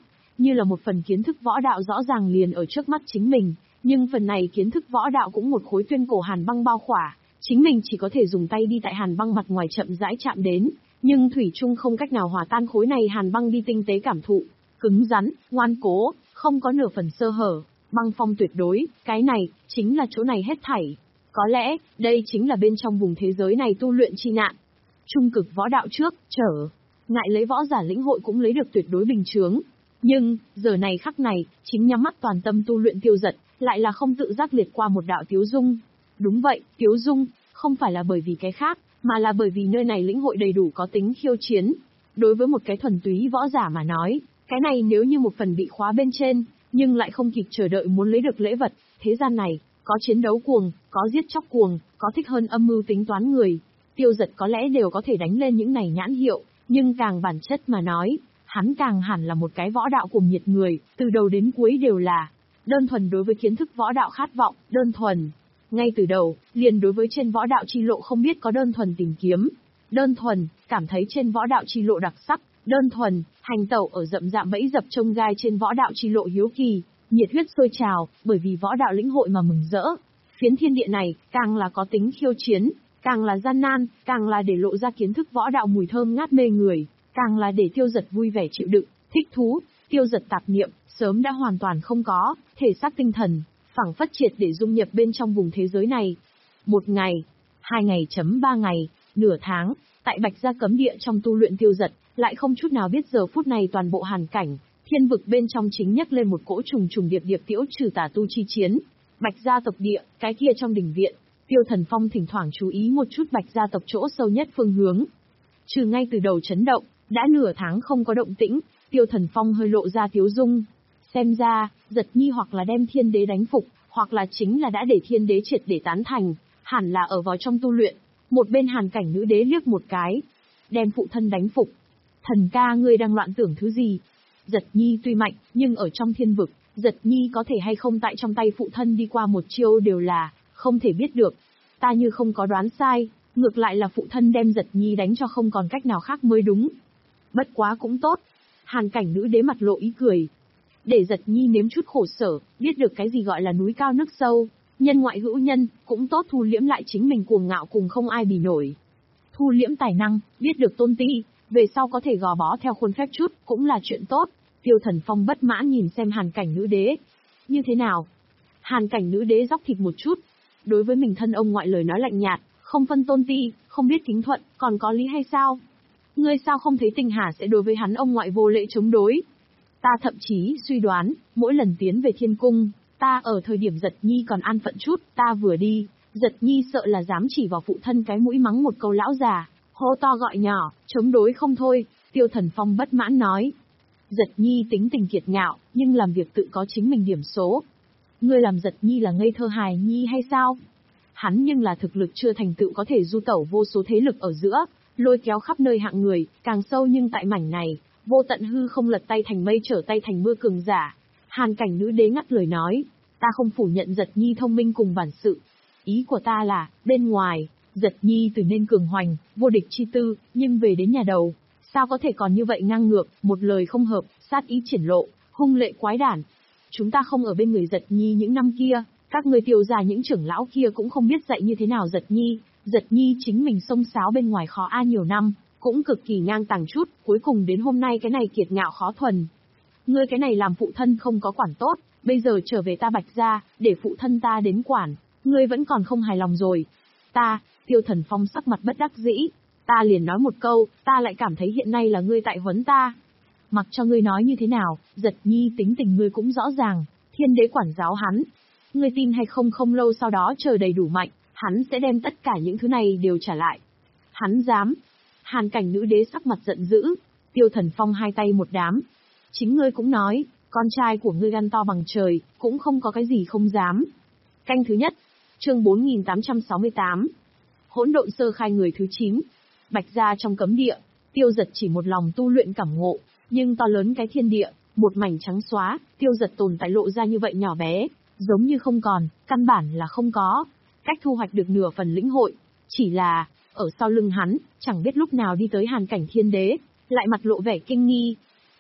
như là một phần kiến thức võ đạo rõ ràng liền ở trước mắt chính mình, nhưng phần này kiến thức võ đạo cũng một khối tuyên cổ hàn băng bao khỏa, chính mình chỉ có thể dùng tay đi tại hàn băng mặt ngoài chậm rãi chạm đến, nhưng thủy chung không cách nào hòa tan khối này hàn băng đi tinh tế cảm thụ, cứng rắn, ngoan cố, không có nửa phần sơ hở, băng phong tuyệt đối, cái này, chính là chỗ này hết thảy. Có lẽ, đây chính là bên trong vùng thế giới này tu luyện chi nạn. Trung cực võ đạo trước, trở, ngại lấy võ giả lĩnh hội cũng lấy được tuyệt đối bình chướng. Nhưng, giờ này khắc này, chính nhắm mắt toàn tâm tu luyện Tiêu Dật, lại là không tự giác liệt qua một đạo tiếu dung. Đúng vậy, tiếu dung, không phải là bởi vì cái khác, mà là bởi vì nơi này lĩnh hội đầy đủ có tính khiêu chiến. Đối với một cái thuần túy võ giả mà nói, cái này nếu như một phần bị khóa bên trên, nhưng lại không kịp chờ đợi muốn lấy được lễ vật, thế gian này, có chiến đấu cuồng, có giết chóc cuồng, có thích hơn âm mưu tính toán người. Tiêu Dật có lẽ đều có thể đánh lên những này nhãn hiệu, nhưng càng bản chất mà nói, hắn càng hẳn là một cái võ đạo cuồng nhiệt người, từ đầu đến cuối đều là đơn thuần đối với kiến thức võ đạo khát vọng, đơn thuần. Ngay từ đầu, liền đối với trên võ đạo chi lộ không biết có đơn thuần tìm kiếm, đơn thuần, cảm thấy trên võ đạo chi lộ đặc sắc, đơn thuần, hành tẩu ở rậm rạp bẫy dập trông gai trên võ đạo chi lộ hiếu kỳ, nhiệt huyết sôi trào, bởi vì võ đạo lĩnh hội mà mừng rỡ. Phiến thiên địa này, càng là có tính khiêu chiến, càng là gian nan, càng là để lộ ra kiến thức võ đạo mùi thơm ngát mê người, càng là để Tiêu Dật vui vẻ chịu đựng, thích thú. Tiêu Dật tạp niệm, sớm đã hoàn toàn không có, thể xác tinh thần, phẳng phất triệt để dung nhập bên trong vùng thế giới này. Một ngày, hai ngày chấm ba ngày, nửa tháng, tại Bạch Gia cấm địa trong tu luyện Tiêu Dật, lại không chút nào biết giờ phút này toàn bộ hàn cảnh, thiên vực bên trong chính nhấc lên một cỗ trùng trùng điệp điệp tiễu trừ tà tu chi chiến. Bạch Gia tộc địa, cái kia trong đình viện, Tiêu Thần Phong thỉnh thoảng chú ý một chút Bạch Gia tộc chỗ sâu nhất phương hướng. Trừ ngay từ đầu chấn động, đã nửa tháng không có động tĩnh, Tiêu Thần Phong hơi lộ ra tiếu dung. Xem ra, Dật Nhi hoặc là đem thiên đế đánh phục, hoặc là chính là đã để thiên đế triệt để tán thành, hẳn là ở vào trong tu luyện. Một bên hàn cảnh nữ đế liếc một cái, đem phụ thân đánh phục. Thần ca ngươi đang loạn tưởng thứ gì? Dật Nhi tuy mạnh, nhưng ở trong thiên vực, Dật Nhi có thể hay không tại trong tay phụ thân đi qua một chiêu đều là không thể biết được. Ta như không có đoán sai, ngược lại là phụ thân đem Dật Nhi đánh cho không còn cách nào khác mới đúng. Bất quá cũng tốt. Hàn cảnh nữ đế mặt lộ ý cười. Để Dật Nhi nếm chút khổ sở, biết được cái gì gọi là núi cao nước sâu, nhân ngoại hữu nhân, cũng tốt thu liễm lại chính mình cuồng ngạo cùng không ai bì nổi. Thu liễm tài năng, biết được tôn ti, về sau có thể gò bó theo khuôn phép chút, cũng là chuyện tốt. Tiêu Thần Phong bất mãn nhìn xem hàn cảnh nữ đế. Như thế nào? Hàn cảnh nữ đế dóc thịt một chút. Đối với mình thân ông ngoại lời nói lạnh nhạt, không phân tôn ti, không biết kính thuận, còn có lý hay sao? Ngươi sao không thấy Tinh Hà sẽ đối với hắn ông ngoại vô lễ chống đối? Ta thậm chí suy đoán, mỗi lần tiến về thiên cung, ta ở thời điểm Dật Nhi còn an phận chút, ta vừa đi, Dật Nhi sợ là dám chỉ vào phụ thân cái mũi mắng một câu lão già, hô to gọi nhỏ, chống đối không thôi. Tiêu Thần Phong bất mãn nói. Dật Nhi tính tình kiệt ngạo, nhưng làm việc tự có chính mình điểm số. Ngươi làm Dật Nhi là ngây thơ hài nhi hay sao? Hắn nhưng là thực lực chưa thành tựu có thể du tẩu vô số thế lực ở giữa, lôi kéo khắp nơi hạng người, càng sâu nhưng tại mảnh này, vô tận hư không lật tay thành mây trở tay thành mưa cường giả. Hàn cảnh nữ đế ngắt lời nói, ta không phủ nhận Dật Nhi thông minh cùng bản sự. Ý của ta là, bên ngoài, Dật Nhi từ nên cường hoành, vô địch chi tư, nhưng về đến nhà đầu, sao có thể còn như vậy ngang ngược, một lời không hợp, sát ý triển lộ, hung lệ quái đản. Chúng ta không ở bên người Dật Nhi những năm kia, các người tiêu già những trưởng lão kia cũng không biết dạy như thế nào Dật Nhi, Dật Nhi chính mình xông xáo bên ngoài khó a nhiều năm, cũng cực kỳ ngang tàng chút, cuối cùng đến hôm nay cái này kiệt ngạo khó thuần. Ngươi cái này làm phụ thân không có quản tốt, bây giờ trở về ta Bạch Gia, để phụ thân ta đến quản, ngươi vẫn còn không hài lòng rồi. Ta, Tiêu Thần Phong sắc mặt bất đắc dĩ, ta liền nói một câu, ta lại cảm thấy hiện nay là ngươi tại huấn ta. Mặc cho ngươi nói như thế nào, Dật Nhi tính tình ngươi cũng rõ ràng, thiên đế quản giáo hắn. Ngươi tin hay không không lâu sau đó chờ đầy đủ mạnh, hắn sẽ đem tất cả những thứ này đều trả lại. Hắn dám. Hàn cảnh nữ đế sắc mặt giận dữ, Tiêu Thần Phong hai tay một đám. Chính ngươi cũng nói, con trai của ngươi gan to bằng trời, cũng không có cái gì không dám. Canh thứ nhất, chương bốn nghìn tám trăm sáu mươi tám. Hỗn độn sơ khai người thứ chín. Bạch Gia trong cấm địa, Tiêu Dật chỉ một lòng tu luyện cảm ngộ, nhưng to lớn cái thiên địa, một mảnh trắng xóa, Tiêu Dật tồn tại lộ ra như vậy nhỏ bé, giống như không còn, căn bản là không có. Cách thu hoạch được nửa phần lĩnh hội, chỉ là, ở sau lưng hắn, chẳng biết lúc nào đi tới hàn cảnh thiên đế, lại mặt lộ vẻ kinh nghi.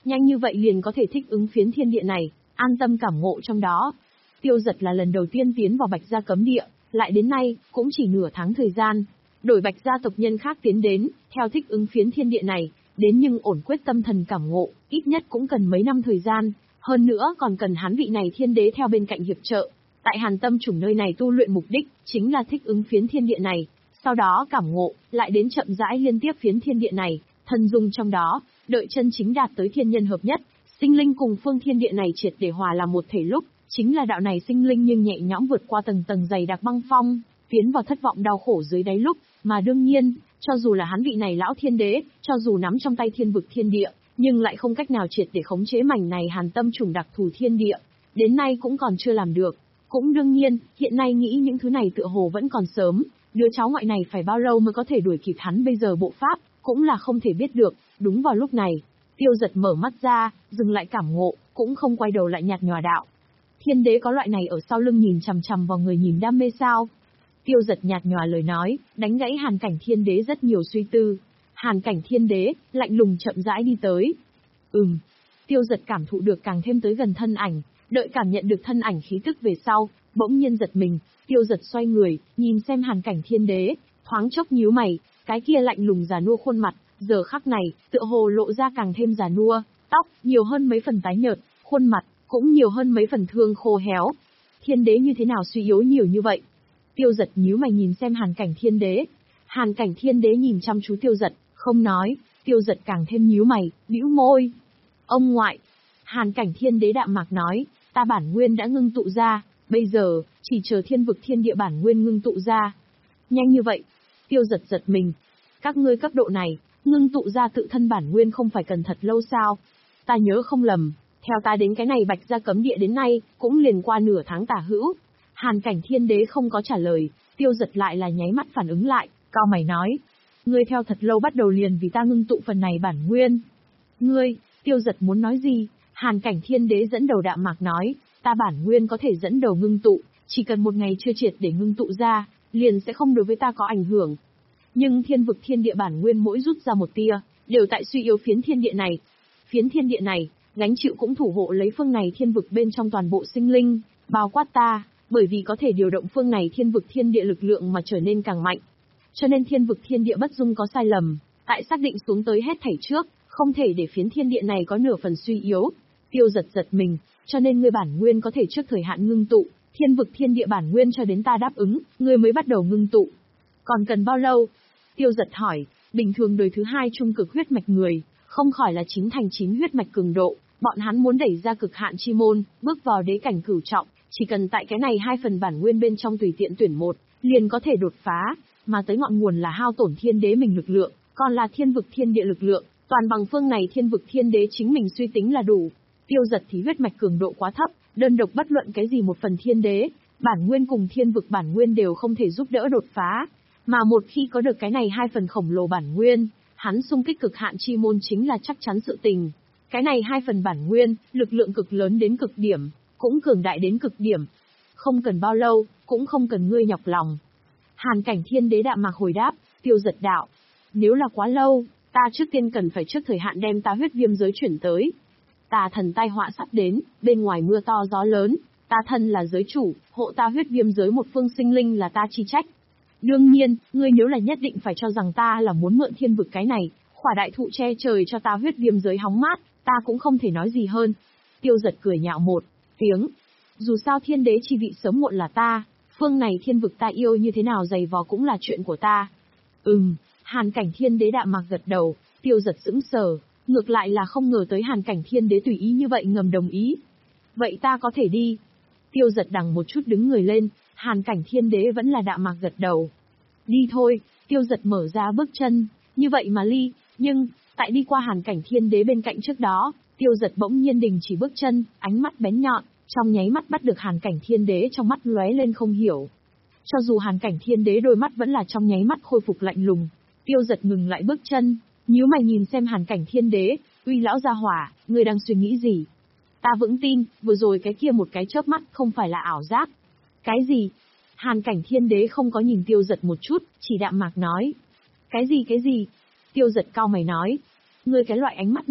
nhanh như vậy liền có thể thích ứng phiến thiên địa này, an tâm cảm ngộ trong đó. Tiêu Giật là lần đầu tiên tiến vào Bạch Gia cấm địa, lại đến nay, cũng chỉ nửa tháng thời gian. Đổi Bạch Gia tộc nhân khác tiến đến, theo thích ứng phiến thiên địa này, đến nhưng ổn quyết tâm thần cảm ngộ, ít nhất cũng cần mấy năm thời gian, hơn nữa còn cần hắn vị này thiên đế theo bên cạnh hiệp trợ. Tại Hàn Tâm chủng nơi này tu luyện mục đích, chính là thích ứng phiến thiên địa này, sau đó cảm ngộ, lại đến chậm rãi liên tiếp phiến thiên địa này, thân dung trong đó, đợi chân chính đạt tới thiên nhân hợp nhất, sinh linh cùng phương thiên địa này triệt để hòa làm một thể lúc, chính là đạo này sinh linh nhưng nhẹ nhõm vượt qua tầng tầng dày đặc băng phong, tiến vào thất vọng đau khổ dưới đáy lúc, mà đương nhiên, cho dù là hắn vị này lão thiên đế, cho dù nắm trong tay thiên vực thiên địa, nhưng lại không cách nào triệt để khống chế mảnh này Hàn Tâm chủng đặc thù thiên địa, đến nay cũng còn chưa làm được. Cũng đương nhiên, hiện nay nghĩ những thứ này tựa hồ vẫn còn sớm, đứa cháu ngoại này phải bao lâu mới có thể đuổi kịp hắn bây giờ bộ pháp, cũng là không thể biết được. Đúng vào lúc này, Tiêu Giật mở mắt ra, dừng lại cảm ngộ, cũng không quay đầu lại nhạt nhòa đạo. Thiên đế có loại này ở sau lưng nhìn chằm chằm vào người nhìn đam mê sao? Tiêu Giật nhạt nhòa lời nói, đánh gãy Hàn Cảnh Thiên Đế rất nhiều suy tư. Hàn Cảnh Thiên Đế, lạnh lùng chậm rãi đi tới. Ừm. Tiêu Giật cảm thụ được càng thêm tới gần thân ảnh, đợi cảm nhận được thân ảnh khí tức về sau, bỗng nhiên giật mình, Tiêu Giật xoay người, nhìn xem Hàn Cảnh Thiên Đế, thoáng chốc nhíu mày, cái kia lạnh lùng già nua khuôn mặt, giờ khắc này, tựa hồ lộ ra càng thêm già nua, tóc nhiều hơn mấy phần tái nhợt, khuôn mặt cũng nhiều hơn mấy phần thương khô héo. Thiên Đế như thế nào suy yếu nhiều như vậy? Tiêu Giật nhíu mày nhìn xem Hàn Cảnh Thiên Đế. Hàn Cảnh Thiên Đế nhìn chăm chú Tiêu Giật, không nói, Tiêu Giật càng thêm nhíu mày, bĩu môi. Ông ngoại. Hàn Cảnh Thiên Đế đạm mạc nói, ta bản nguyên đã ngưng tụ ra, bây giờ, chỉ chờ thiên vực thiên địa bản nguyên ngưng tụ ra. Nhanh như vậy. Tiêu Giật giật mình. Các ngươi cấp độ này, ngưng tụ ra tự thân bản nguyên không phải cần thật lâu sao? Ta nhớ không lầm, theo ta đến cái này Bạch Gia cấm địa đến nay, cũng liền qua nửa tháng tả hữu. Hàn Cảnh Thiên Đế không có trả lời, Tiêu Giật lại là nháy mắt phản ứng lại, cao mày nói. Ngươi theo thật lâu bắt đầu liền vì ta ngưng tụ phần này bản nguyên. Ngươi, Tiêu Giật muốn nói gì? Hàn Cảnh Thiên Đế dẫn đầu đạm mạc nói, ta bản nguyên có thể dẫn đầu ngưng tụ, chỉ cần một ngày chưa triệt để ngưng tụ ra, liền sẽ không đối với ta có ảnh hưởng. Nhưng thiên vực thiên địa bản nguyên mỗi rút ra một tia, đều tại suy yếu phiến thiên địa này. Phiến thiên địa này, gánh chịu cũng thủ hộ lấy phương này thiên vực bên trong toàn bộ sinh linh, bao quát ta, bởi vì có thể điều động phương này thiên vực thiên địa lực lượng mà trở nên càng mạnh. Cho nên thiên vực thiên địa bất dung có sai lầm, tại xác định xuống tới hết thảy trước, không thể để phiến thiên địa này có nửa phần suy yếu. Tiêu Giật giật mình, cho nên ngươi bản nguyên có thể trước thời hạn ngưng tụ, thiên vực thiên địa bản nguyên cho đến ta đáp ứng, ngươi mới bắt đầu ngưng tụ. Còn cần bao lâu? Tiêu Giật hỏi, bình thường đời thứ hai trung cực huyết mạch người, không khỏi là chín thành chín huyết mạch cường độ, bọn hắn muốn đẩy ra cực hạn chi môn, bước vào đế cảnh cửu trọng, chỉ cần tại cái này hai phần bản nguyên bên trong tùy tiện tuyển một, liền có thể đột phá, mà tới ngọn nguồn là hao tổn thiên đế mình lực lượng, còn là thiên vực thiên địa lực lượng, toàn bằng phương này thiên vực thiên đế chính mình suy tính là đủ. Tiêu Giật thì huyết mạch cường độ quá thấp, đơn độc bất luận cái gì một phần thiên đế, bản nguyên cùng thiên vực bản nguyên đều không thể giúp đỡ đột phá, mà một khi có được cái này hai phần khổng lồ bản nguyên, hắn xung kích cực hạn chi môn chính là chắc chắn sự tình. Cái này hai phần bản nguyên, lực lượng cực lớn đến cực điểm, cũng cường đại đến cực điểm. Không cần bao lâu, cũng không cần ngươi nhọc lòng. Hàn Cảnh Thiên Đế đạm mạc hồi đáp, Tiêu Giật đạo. Nếu là quá lâu, ta trước tiên cần phải trước thời hạn đem ta huyết viêm giới chuyển tới. Tà thần tai họa sắp đến, bên ngoài mưa to gió lớn, ta thân là giới chủ, hộ ta huyết viêm giới một phương sinh linh là ta chi trách. Đương nhiên, ngươi nếu là nhất định phải cho rằng ta là muốn mượn thiên vực cái này, khỏa đại thụ che trời cho ta huyết viêm giới hóng mát, ta cũng không thể nói gì hơn. Tiêu Giật cười nhạo một tiếng. Dù sao thiên đế chi vị sớm muộn là ta, phương này thiên vực ta yêu như thế nào dày vò cũng là chuyện của ta. Ừm, Hàn Cảnh Thiên Đế đạm mạc gật đầu, Tiêu Giật sững sờ, ngược lại là không ngờ tới Hàn Cảnh Thiên Đế tùy ý như vậy ngầm đồng ý. Vậy ta có thể đi. Tiêu Giật đằng một chút đứng người lên, Hàn Cảnh Thiên Đế vẫn là đạm mạc gật đầu. Đi thôi, Tiêu Giật mở ra bước chân, như vậy mà ly, nhưng, tại đi qua Hàn Cảnh Thiên Đế bên cạnh trước đó, Tiêu Giật bỗng nhiên đình chỉ bước chân, ánh mắt bén nhọn, trong nháy mắt bắt được Hàn Cảnh Thiên Đế trong mắt lóe lên không hiểu. Cho dù Hàn Cảnh Thiên Đế đôi mắt vẫn là trong nháy mắt khôi phục lạnh lùng, Tiêu Giật ngừng lại bước chân, nhíu mày nhìn xem Hàn Cảnh Thiên Đế, uy lão gia hỏa, ngươi đang suy nghĩ gì? Ta vững tin, vừa rồi cái kia một cái chớp mắt không phải là ảo giác. Cái gì? Hàn Cảnh Thiên Đế không có nhìn Tiêu Giật một chút, chỉ đạm mạc nói. Cái gì cái gì? Tiêu Giật cau mày nói. Ngươi cái loại ánh mắt này,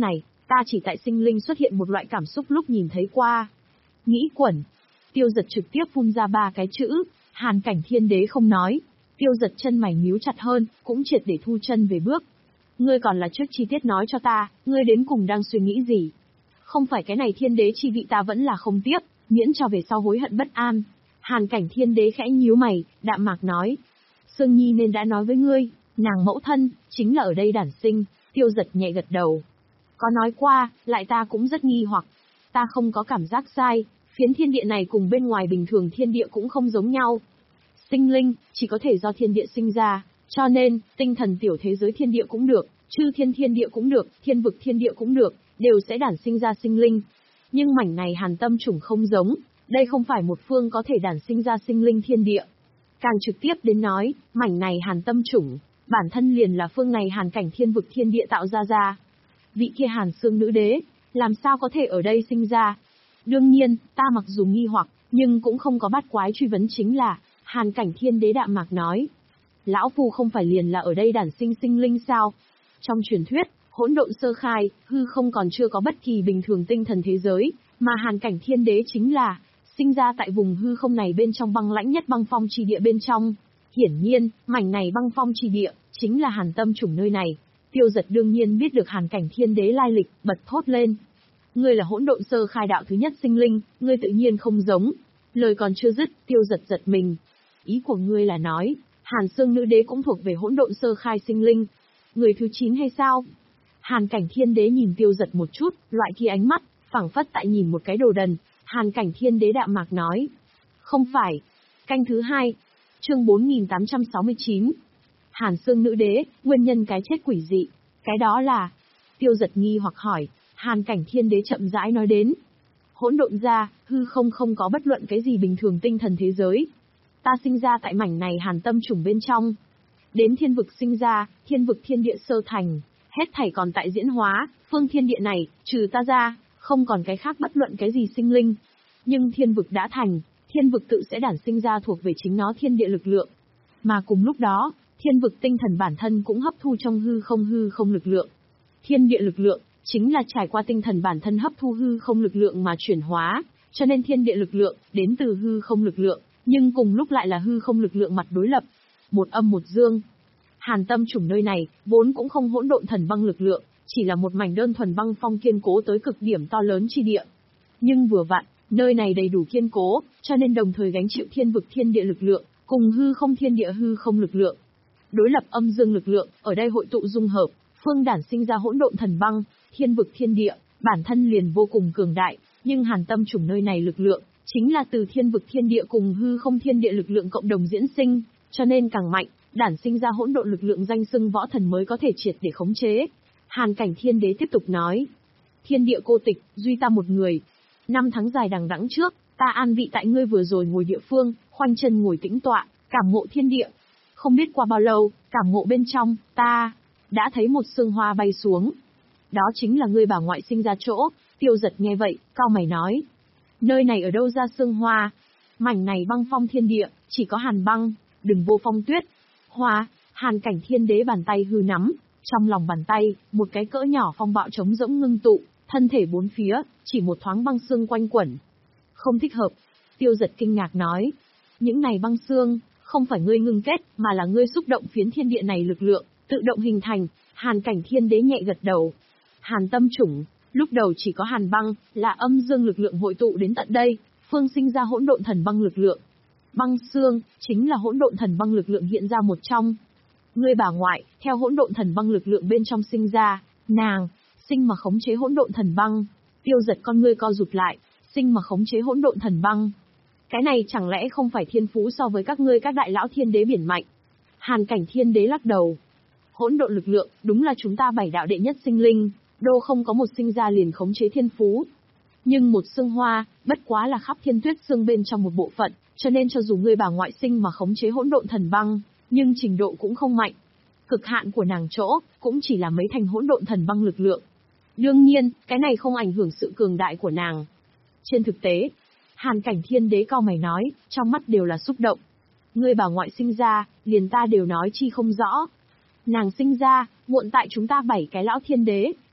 Ta chỉ tại sinh linh xuất hiện một loại cảm xúc lúc nhìn thấy qua. Nghĩ quẩn. Tiêu Giật trực tiếp phun ra ba cái chữ, Hàn Cảnh Thiên Đế không nói. Tiêu Giật chân mày nhíu chặt hơn, cũng triệt để thu chân về bước. Ngươi còn là trước chi tiết nói cho ta, ngươi đến cùng đang suy nghĩ gì? Không phải cái này thiên đế chi vị ta vẫn là không tiếp, miễn cho về sau hối hận bất an. Hàn Cảnh Thiên Đế khẽ nhíu mày, đạm mạc nói. Sương Nhi nên đã nói với ngươi, nàng mẫu thân, chính là ở đây đản sinh. Tiêu Giật nhẹ gật đầu. Có nói qua, lại ta cũng rất nghi hoặc. Ta không có cảm giác sai, phiến thiên địa này cùng bên ngoài bình thường thiên địa cũng không giống nhau. Sinh linh, chỉ có thể do thiên địa sinh ra, cho nên, tinh thần tiểu thế giới thiên địa cũng được, chư thiên thiên địa cũng được, thiên vực thiên địa cũng được, đều sẽ đản sinh ra sinh linh. Nhưng mảnh này Hàn Tâm chủng không giống, đây không phải một phương có thể đản sinh ra sinh linh thiên địa. Càng trực tiếp đến nói, mảnh này Hàn Tâm chủng, bản thân liền là phương này Hàn Cảnh thiên vực thiên địa tạo ra ra. Vị kia Hàn Xương nữ đế, làm sao có thể ở đây sinh ra? Đương nhiên, ta mặc dù nghi hoặc, nhưng cũng không có bắt quái truy vấn chính là, Hàn Cảnh Thiên Đế đạm mạc nói. Lão Phu không phải liền là ở đây đản sinh sinh linh sao? Trong truyền thuyết, hỗn độn sơ khai, hư không còn chưa có bất kỳ bình thường tinh thần thế giới, mà Hàn Cảnh Thiên Đế chính là, sinh ra tại vùng hư không này bên trong băng lãnh nhất băng phong trì địa bên trong. Hiển nhiên, mảnh này băng phong trì địa, chính là Hàn Tâm chủng nơi này. Tiêu Giật đương nhiên biết được Hàn Cảnh Thiên Đế lai lịch, bật thốt lên. Ngươi là hỗn độn sơ khai đạo thứ nhất sinh linh, ngươi tự nhiên không giống. Lời còn chưa dứt, Tiêu Giật giật mình. Ý của ngươi là nói, Hàn Xương nữ đế cũng thuộc về hỗn độn sơ khai sinh linh. Người thứ chín hay sao? Hàn Cảnh Thiên Đế nhìn Tiêu Giật một chút, loại kia ánh mắt, phảng phất tại nhìn một cái đồ đần. Hàn Cảnh Thiên Đế đạm mạc nói. Không phải. Canh thứ hai. Chương bốn nghìn tám trăm sáu mươi chín. Hàn Xương nữ đế, nguyên nhân cái chết quỷ dị. Cái đó là... Tiêu Giật nghi hoặc hỏi. Hàn Cảnh Thiên Đế chậm rãi nói đến. Hỗn độn ra, hư không không có bất luận cái gì bình thường tinh thần thế giới. Ta sinh ra tại mảnh này Hàn Tâm chủng bên trong. Đến thiên vực sinh ra, thiên vực thiên địa sơ thành, hết thảy còn tại diễn hóa, phương thiên địa này, trừ ta ra, không còn cái khác bất luận cái gì sinh linh. Nhưng thiên vực đã thành, thiên vực tự sẽ đản sinh ra thuộc về chính nó thiên địa lực lượng. Mà cùng lúc đó, thiên vực tinh thần bản thân cũng hấp thu trong hư không hư không lực lượng. Thiên địa lực lượng, chính là trải qua tinh thần bản thân hấp thu hư không lực lượng mà chuyển hóa, cho nên thiên địa lực lượng, đến từ hư không lực lượng, nhưng cùng lúc lại là hư không lực lượng mặt đối lập. Một âm một dương. Hàn Tâm chủng nơi này, vốn cũng không hỗn độn thần băng lực lượng, chỉ là một mảnh đơn thuần băng phong kiên cố tới cực điểm to lớn chi địa. Nhưng vừa vặn, nơi này đầy đủ kiên cố, cho nên đồng thời gánh chịu thiên vực thiên địa lực lượng, cùng hư không thiên địa hư không lực lượng. Đối lập âm dương lực lượng, ở đây hội tụ dung hợp, phương đản sinh ra hỗn độn thần băng, thiên vực thiên địa, bản thân liền vô cùng cường đại, nhưng Hàn Tâm chủng nơi này lực lượng, chính là từ thiên vực thiên địa cùng hư không thiên địa lực lượng cộng đồng diễn sinh, cho nên càng mạnh, đản sinh ra hỗn độn lực lượng danh xưng võ thần mới có thể triệt để khống chế. Hàn Cảnh Thiên Đế tiếp tục nói, thiên địa cô tịch, duy ta một người. Năm tháng dài đằng đẵng trước, ta an vị tại ngươi vừa rồi ngồi địa phương, khoanh chân ngồi tĩnh tọa, cảm ngộ thiên địa. Không biết qua bao lâu, cảm ngộ bên trong, ta đã thấy một sương hoa bay xuống. Đó chính là ngươi bà ngoại sinh ra chỗ. Tiêu Giật nghe vậy, cau mày nói. Nơi này ở đâu ra sương hoa? Mảnh này băng phong thiên địa, chỉ có hàn băng, đừng vô phong tuyết. Hoa, Hàn Cảnh Thiên Đế bàn tay hư nắm, trong lòng bàn tay, một cái cỡ nhỏ phong bạo trống rỗng ngưng tụ, thân thể bốn phía, chỉ một thoáng băng xương quanh quẩn. Không thích hợp. Tiêu Giật kinh ngạc nói. Những này băng xương, không phải ngươi ngưng kết, mà là ngươi xúc động phiến thiên địa này lực lượng, tự động hình thành. Hàn Cảnh Thiên Đế nhẹ gật đầu. Hàn Tâm chủng, lúc đầu chỉ có hàn băng, là âm dương lực lượng hội tụ đến tận đây, phương sinh ra hỗn độn thần băng lực lượng. Băng xương, chính là hỗn độn thần băng lực lượng hiện ra một trong. Ngươi bà ngoại, theo hỗn độn thần băng lực lượng bên trong sinh ra, nàng, sinh mà khống chế hỗn độn thần băng. Tiêu Giật con ngươi co rụt lại, sinh mà khống chế hỗn độn thần băng. Cái này chẳng lẽ không phải thiên phú so với các ngươi các đại lão thiên đế biển mạnh? Hàn Cảnh Thiên Đế lắc đầu. Hỗn độn lực lượng, đúng là chúng ta bảy đạo đệ nhất sinh linh, đô không có một sinh ra liền khống chế thiên phú. Nhưng một xương hoa, bất quá là khắp thiên tuyết xương bên trong một bộ phận, cho nên cho dù ngươi bà ngoại sinh mà khống chế hỗn độn thần băng, nhưng trình độ cũng không mạnh. Cực hạn của nàng chỗ, cũng chỉ là mấy thành hỗn độn thần băng lực lượng. Đương nhiên, cái này không ảnh hưởng sự cường đại của nàng. Trên thực tế, Hàn Cảnh Thiên Đế cau mày nói, trong mắt đều là xúc động. Ngươi bà ngoại sinh ra, liền ta đều nói chi không rõ. Nàng sinh ra, muộn tại chúng ta bảy cái lão thiên đế,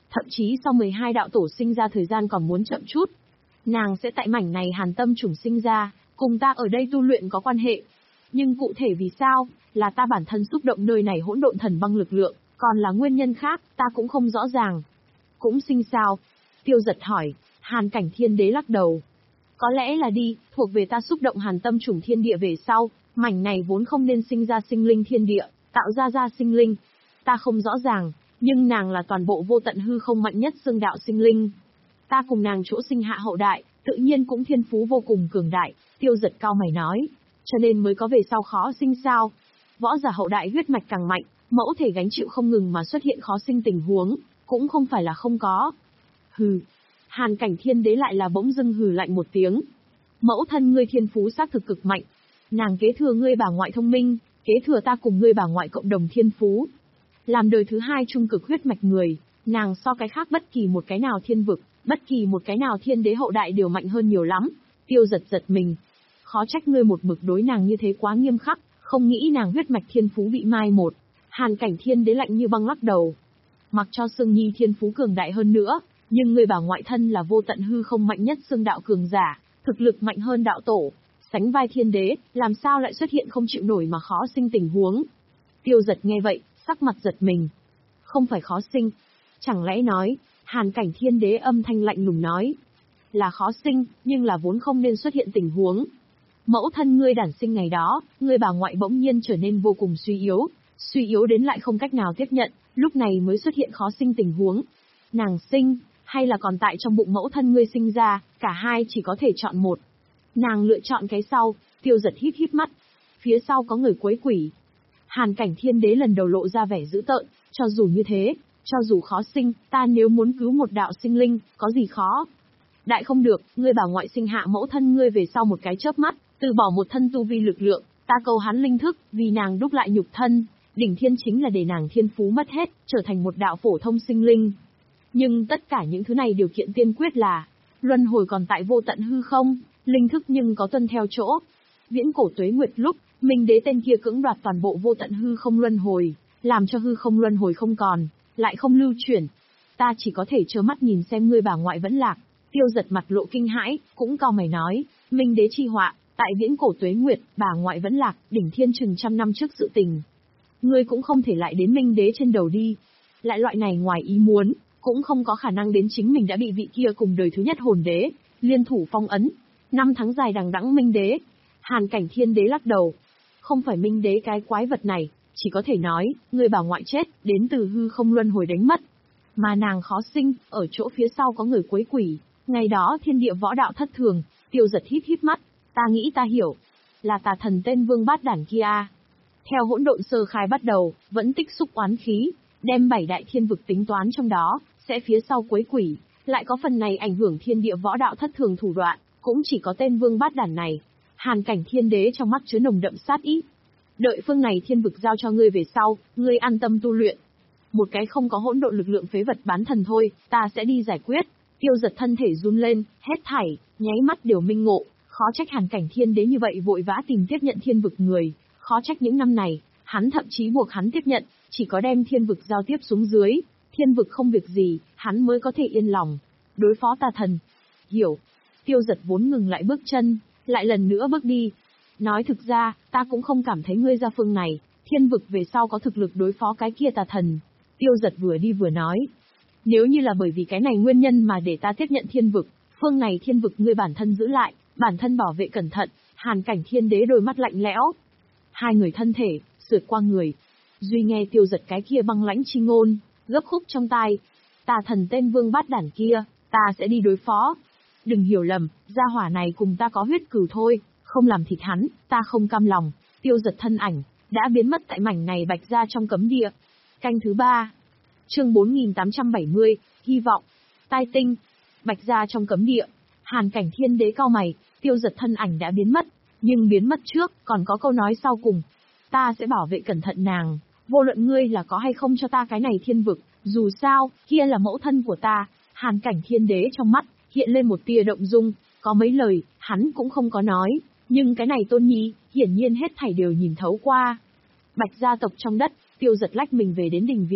Thậm chí sau mười hai đạo tổ sinh ra thời gian còn muốn chậm chút. Nàng sẽ tại mảnh này hàn tâm chủng sinh ra, cùng ta ở đây tu luyện có quan hệ. Nhưng cụ thể vì sao, là ta bản thân xúc động nơi này hỗn độn thần băng lực lượng, còn là nguyên nhân khác, ta cũng không rõ ràng. Cũng sinh sao? Tiêu Giật hỏi. Hàn Cảnh Thiên Đế lắc đầu. Có lẽ là đi, thuộc về ta xúc động hàn tâm chủng thiên địa về sau, mảnh này vốn không nên sinh ra sinh linh thiên địa, tạo ra ra sinh linh. Ta không rõ ràng, nhưng nàng là toàn bộ vô tận hư không mạnh nhất xương đạo sinh linh. Ta cùng nàng chỗ sinh hạ hậu đại, tự nhiên cũng thiên phú vô cùng cường đại, Tiêu Giật cao mày nói. Cho nên mới có về sau khó sinh sao. Võ giả hậu đại huyết mạch càng mạnh, mẫu thể gánh chịu không ngừng mà xuất hiện khó sinh tình huống, cũng không phải là không có. Hừ. Hàn Cảnh Thiên Đế lại là bỗng dưng hừ lạnh một tiếng. Mẫu thân ngươi thiên phú xác thực cực mạnh. Nàng kế thừa ngươi bà ngoại thông minh, kế thừa ta cùng ngươi bà ngoại cộng đồng thiên phú. Làm đời thứ hai trung cực huyết mạch người, nàng so cái khác bất kỳ một cái nào thiên vực, bất kỳ một cái nào thiên đế hậu đại đều mạnh hơn nhiều lắm. Tiêu Giật giật mình. Khó trách ngươi một mực đối nàng như thế quá nghiêm khắc, không nghĩ nàng huyết mạch thiên phú bị mai một. Hàn Cảnh Thiên Đế lạnh như băng lắc đầu. Mặc cho Sương Nhi thiên phú cường đại hơn nữa, nhưng người bà ngoại thân là vô tận hư không mạnh nhất xương đạo cường giả, thực lực mạnh hơn đạo tổ, sánh vai thiên đế, làm sao lại xuất hiện không chịu nổi mà khó sinh tình huống. Tiêu Giật nghe vậy, sắc mặt giật mình. Không phải khó sinh. Chẳng lẽ nói, Hàn Cảnh Thiên Đế âm thanh lạnh lùng nói. Là khó sinh, nhưng là vốn không nên xuất hiện tình huống. Mẫu thân ngươi đản sinh ngày đó, ngươi bà ngoại bỗng nhiên trở nên vô cùng suy yếu, suy yếu đến lại không cách nào tiếp nhận, lúc này mới xuất hiện khó sinh tình huống. Nàng sinh, hay là còn tại trong bụng mẫu thân ngươi sinh ra, cả hai chỉ có thể chọn một. Nàng lựa chọn cái sau. Tiêu Giật híp híp mắt. Phía sau có người quấy quỷ. Hàn Cảnh Thiên Đế lần đầu lộ ra vẻ dữ tợn, cho dù như thế, cho dù khó sinh, ta nếu muốn cứu một đạo sinh linh, có gì khó? Đại không được, ngươi bà ngoại sinh hạ mẫu thân ngươi về sau một cái chớp mắt, từ bỏ một thân tu vi lực lượng, ta cầu hắn linh thức, vì nàng đúc lại nhục thân, đỉnh thiên chính là để nàng thiên phú mất hết, trở thành một đạo phổ thông sinh linh. Nhưng tất cả những thứ này điều kiện tiên quyết là, luân hồi còn tại vô tận hư không, linh thức nhưng có tuân theo chỗ. Viễn cổ tuế nguyệt lúc, Minh Đế tên kia cưỡng đoạt toàn bộ vô tận hư không luân hồi, làm cho hư không luân hồi không còn, lại không lưu chuyển. Ta chỉ có thể trơ mắt nhìn xem ngươi bà ngoại vẫn lạc. Tiêu Giật mặt lộ kinh hãi, cũng cau mày nói, Minh Đế chi họa, tại viễn cổ tuế nguyệt, bà ngoại vẫn lạc, đỉnh thiên chừng trăm năm trước sự tình. Ngươi cũng không thể lại đến Minh Đế trên đầu đi. Lại loại này ngoài ý muốn, cũng không có khả năng đến chính mình đã bị vị kia cùng đời thứ nhất hồn đế, liên thủ phong ấn. Năm tháng dài đằng đẵng Minh Đế. Hàn Cảnh Thiên Đế lắc đầu. Không phải Minh Đế cái quái vật này, chỉ có thể nói, người bà ngoại chết, đến từ hư không luân hồi đánh mất. Mà nàng khó sinh, ở chỗ phía sau có người quấy quỷ. Ngày đó thiên địa võ đạo thất thường. Tiêu Giật híp híp mắt. Ta nghĩ ta hiểu. Là tà thần tên Vương Bát Đản kia. Theo hỗn độn sơ khai bắt đầu, vẫn tích xúc oán khí, đem bảy đại thiên vực tính toán trong đó, sẽ phía sau quấy quỷ, lại có phần này ảnh hưởng thiên địa võ đạo thất thường thủ đoạn, cũng chỉ có tên Vương Bát Đản này. Hàn Cảnh Thiên Đế trong mắt chứa nồng đậm sát ý. Đợi phương này thiên vực giao cho ngươi về sau, ngươi an tâm tu luyện. Một cái không có hỗn độn lực lượng phế vật bán thần thôi, ta sẽ đi giải quyết. Tiêu Giật thân thể run lên, hét thảy, nháy mắt đều minh ngộ, khó trách Hàn Cảnh Thiên Đế như vậy vội vã tìm tiếp nhận thiên vực người, khó trách những năm này, hắn thậm chí buộc hắn tiếp nhận, chỉ có đem thiên vực giao tiếp xuống dưới, thiên vực không việc gì, hắn mới có thể yên lòng. Đối phó tà thần. Hiểu. Tiêu Giật vốn ngừng lại bước chân, lại lần nữa bước đi. Nói thực ra, ta cũng không cảm thấy ngươi ra phương này, thiên vực về sau có thực lực đối phó cái kia tà thần. Tiêu Giật vừa đi vừa nói. Nếu như là bởi vì cái này nguyên nhân mà để ta tiếp nhận thiên vực, phương này thiên vực ngươi bản thân giữ lại, bản thân bảo vệ cẩn thận. Hàn Cảnh Thiên Đế đôi mắt lạnh lẽo. Hai người thân thể, sượt qua người. Duy nghe Tiêu Giật cái kia băng lãnh chi ngôn, gấp khúc trong tai. Tà thần tên Vương Bát Đản kia, ta sẽ đi đối phó. Đừng hiểu lầm, gia hỏa này cùng ta có huyết cừu thôi, không làm thịt hắn, ta không cam lòng. Tiêu Giật thân ảnh, đã biến mất tại mảnh này bạch ra trong cấm địa. Canh thứ ba. Chương bốn nghìn tám trăm bảy mươi, hy vọng. Tai tinh. Bạch ra trong cấm địa. Hàn Cảnh Thiên Đế cau mày, Tiêu Giật thân ảnh đã biến mất. Nhưng biến mất trước, còn có câu nói sau cùng. Ta sẽ bảo vệ cẩn thận nàng, vô luận ngươi là có hay không cho ta cái này thiên vực, dù sao, kia là mẫu thân của ta. Hàn Cảnh Thiên Đế trong mắt, hiện lên một tia động dung, có mấy lời, hắn cũng không có nói, nhưng cái này Tôn Nhi, hiển nhiên hết thảy đều nhìn thấu qua. Bạch gia tộc trong đất, Tiêu Giật lách mình về đến đình viện.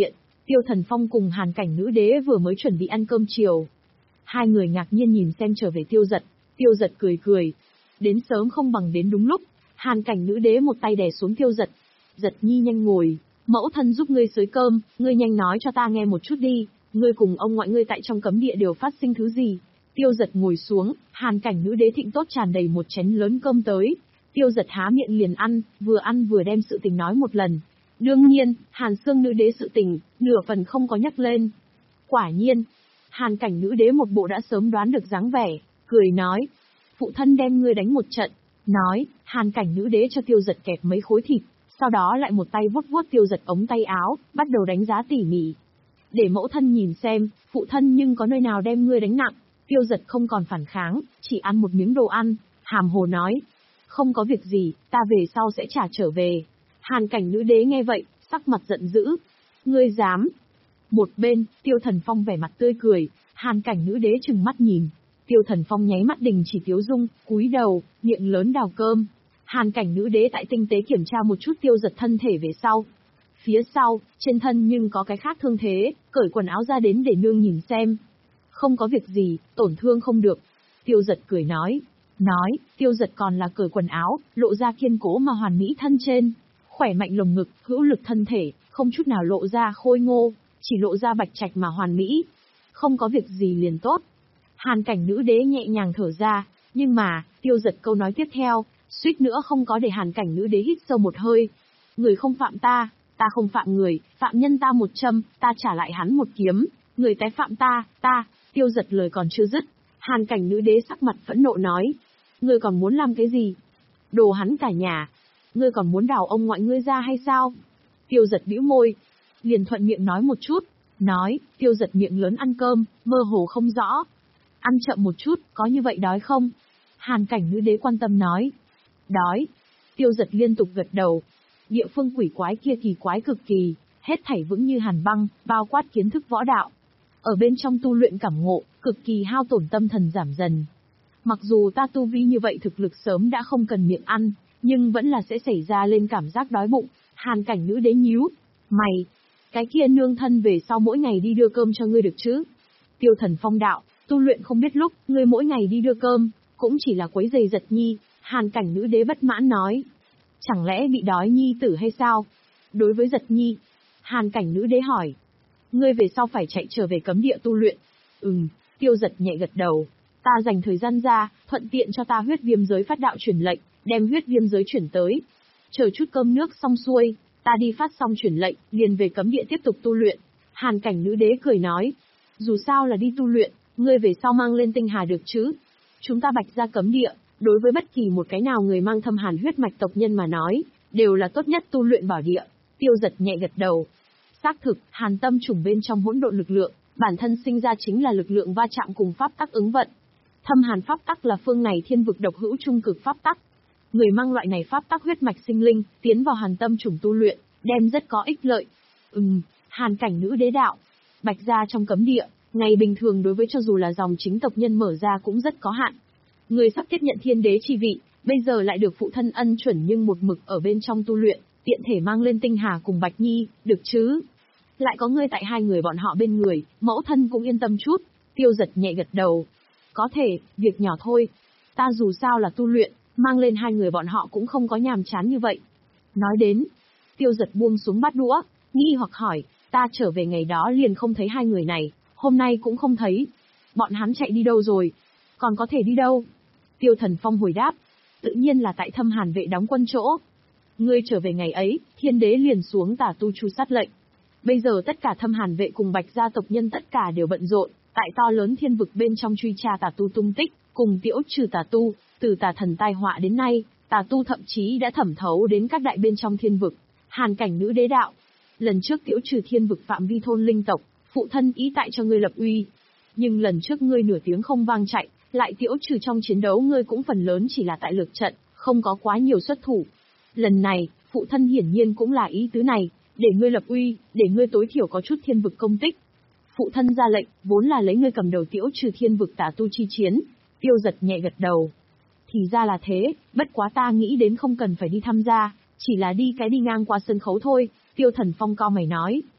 Tiêu Thần Phong cùng Hàn Cảnh Nữ Đế vừa mới chuẩn bị ăn cơm chiều. Hai người ngạc nhiên nhìn xem trở về Tiêu Dật, Tiêu Dật cười cười. Đến sớm không bằng đến đúng lúc, Hàn Cảnh Nữ Đế một tay đè xuống Tiêu Dật. Dật nhi nhanh ngồi, mẫu thân giúp ngươi xới cơm, ngươi nhanh nói cho ta nghe một chút đi, ngươi cùng ông ngoại ngươi tại trong cấm địa đều phát sinh thứ gì. Tiêu Dật ngồi xuống, Hàn Cảnh Nữ Đế thịnh tốt tràn đầy một chén lớn cơm tới. Tiêu Dật há miệng liền ăn, vừa ăn vừa đem sự tình nói một lần. Đương nhiên, Hàn Xương Nữ Đế sự tình, nửa phần không có nhắc lên. Quả nhiên, Hàn Cảnh Nữ Đế một bộ đã sớm đoán được dáng vẻ, cười nói. Phụ thân đem ngươi đánh một trận. Nói, Hàn Cảnh Nữ Đế cho Tiêu Dật kẹp mấy khối thịt, sau đó lại một tay vuốt vuốt Tiêu Dật ống tay áo, bắt đầu đánh giá tỉ mỉ. Để mẫu thân nhìn xem, phụ thân nhưng có nơi nào đem ngươi đánh nặng. Tiêu Dật không còn phản kháng, chỉ ăn một miếng đồ ăn, hàm hồ nói. Không có việc gì, ta về sau sẽ trả trở về. Hàn Cảnh Nữ Đế nghe vậy, sắc mặt giận dữ. Ngươi dám? Một bên, Tiêu Thần Phong vẻ mặt tươi cười, Hàn Cảnh Nữ Đế trừng mắt nhìn. Tiêu Thần Phong nháy mắt đình chỉ tiếu dung, cúi đầu, miệng lớn đào cơm. Hàn Cảnh Nữ Đế tại tinh tế kiểm tra một chút Tiêu Dật thân thể về sau. Phía sau, trên thân nhưng có cái khác thương thế, cởi quần áo ra đến để nương nhìn xem. Không có việc gì, tổn thương không được. Tiêu Dật cười nói. Nói, Tiêu Dật còn là cởi quần áo, lộ ra kiên cố mà hoàn mỹ thân trên. Khỏe mạnh lồng ngực, hữu lực thân thể, không chút nào lộ ra khôi ngô, chỉ lộ ra bạch trạch mà hoàn mỹ. Không có việc gì liền tốt. Hàn Cảnh Nữ Đế nhẹ nhàng thở ra, nhưng mà, Tiêu Dật câu nói tiếp theo, suýt nữa không có để Hàn Cảnh Nữ Đế hít sâu một hơi. Người không phạm ta, ta không phạm người, phạm nhân ta một châm, ta trả lại hắn một kiếm, người tái phạm ta, ta, Tiêu Dật lời còn chưa dứt. Hàn Cảnh Nữ Đế sắc mặt phẫn nộ nói. Ngươi còn muốn làm cái gì? Đồ hắn cả nhà. Ngươi còn muốn đào ông ngoại ngươi ra hay sao? Tiêu Dật bĩu môi. Liền thuận miệng nói một chút. Nói, Tiêu Dật miệng lớn ăn cơm, mơ hồ không rõ. Ăn chậm một chút, có như vậy đói không? Hàn Cảnh Nữ Đế quan tâm nói. Đói. Tiêu Dật liên tục gật đầu. Địa phương quỷ quái kia kỳ quái cực kỳ, hết thảy vững như hàn băng, bao quát kiến thức võ đạo. Ở bên trong tu luyện cảm ngộ, cực kỳ hao tổn tâm thần giảm dần. Mặc dù ta tu vi như vậy thực lực sớm đã không cần miệng ăn, nhưng vẫn là sẽ xảy ra lên cảm giác đói bụng. Hàn Cảnh Nữ Đế nhíu. Mày, cái kia nương thân về sau mỗi ngày đi đưa cơm cho ngươi được chứ? Tiêu Thần Phong đạo, tu luyện không biết lúc, ngươi mỗi ngày đi đưa cơm, cũng chỉ là quấy giày Dật nhi. Hàn Cảnh Nữ Đế bất mãn nói. Chẳng lẽ bị đói nhi tử hay sao? Đối với Dật nhi, Hàn Cảnh Nữ Đế hỏi. Ngươi về sau phải chạy trở về cấm địa tu luyện. Ừm, Tiêu Dật nhẹ gật đầu. Ta dành thời gian ra, thuận tiện cho ta huyết viêm giới phát đạo truyền lệnh, đem huyết viêm giới chuyển tới. Chờ chút cơm nước xong xuôi, ta đi phát xong truyền lệnh, liền về cấm địa tiếp tục tu luyện. Hàn Cảnh Nữ Đế cười nói. Dù sao là đi tu luyện, ngươi về sau mang lên tinh hà được chứ? Chúng ta Bạch gia cấm địa, đối với bất kỳ một cái nào người mang thâm hàn huyết mạch tộc nhân mà nói, đều là tốt nhất tu luyện bảo địa. Tiêu Dật nhẹ gật đầu. Xác thực, hàn tâm trùng bên trong hỗn độn lực lượng, bản thân sinh ra chính là lực lượng va chạm cùng pháp tắc ứng vận. Thâm hàn pháp tắc là phương này thiên vực độc hữu trung cực pháp tắc. Người mang loại này pháp tắc huyết mạch sinh linh, tiến vào hàn tâm trùng tu luyện, đem rất có ích lợi. Ừm, Hàn Cảnh Nữ Đế đạo. Bạch gia trong cấm địa, ngày bình thường đối với cho dù là dòng chính tộc nhân mở ra cũng rất có hạn. Người sắp tiếp nhận thiên đế chi vị, bây giờ lại được phụ thân ân chuẩn nhưng một mực ở bên trong tu luyện, tiện thể mang lên tinh hà cùng Bạch Nhi, được chứ? Lại có ngươi tại hai người bọn họ bên người, mẫu thân cũng yên tâm chút. Tiêu Dật nhẹ gật đầu. Có thể, việc nhỏ thôi. Ta dù sao là tu luyện, mang lên hai người bọn họ cũng không có nhàm chán như vậy. Nói đến, Tiêu Dật buông xuống bát đũa, nghi hoặc hỏi, ta trở về ngày đó liền không thấy hai người này, hôm nay cũng không thấy. Bọn hắn chạy đi đâu rồi? Còn có thể đi đâu? Tiêu Thần Phong hồi đáp, tự nhiên là tại Thâm Hàn vệ đóng quân chỗ. Ngươi trở về ngày ấy, thiên đế liền xuống tà tu chu sát lệnh. Bây giờ tất cả Thâm Hàn vệ cùng Bạch gia tộc nhân tất cả đều bận rộn, tại to lớn thiên vực bên trong truy tra tà tu tung tích, cùng tiễu trừ tà tu, từ tà thần tai họa đến nay, tà tu thậm chí đã thẩm thấu đến các đại bên trong thiên vực. Hàn Cảnh Nữ Đế đạo, lần trước tiễu trừ thiên vực phạm vi thôn linh tộc, phụ thân ý tại cho ngươi lập uy. Nhưng lần trước ngươi nửa tiếng không vang chạy, lại tiễu trừ trong chiến đấu ngươi cũng phần lớn chỉ là tại lược trận, không có quá nhiều xuất thủ. Lần này, phụ thân hiển nhiên cũng là ý tứ này, để ngươi lập uy, để ngươi tối thiểu có chút thiên vực công tích. Phụ thân ra lệnh, vốn là lấy ngươi cầm đầu tiễu trừ thiên vực tà tu chi chiến. Tiêu Dật nhẹ gật đầu. Thì ra là thế, bất quá ta nghĩ đến không cần phải đi tham gia, chỉ là đi cái đi ngang qua sân khấu thôi. Tiêu Thần Phong co mày nói.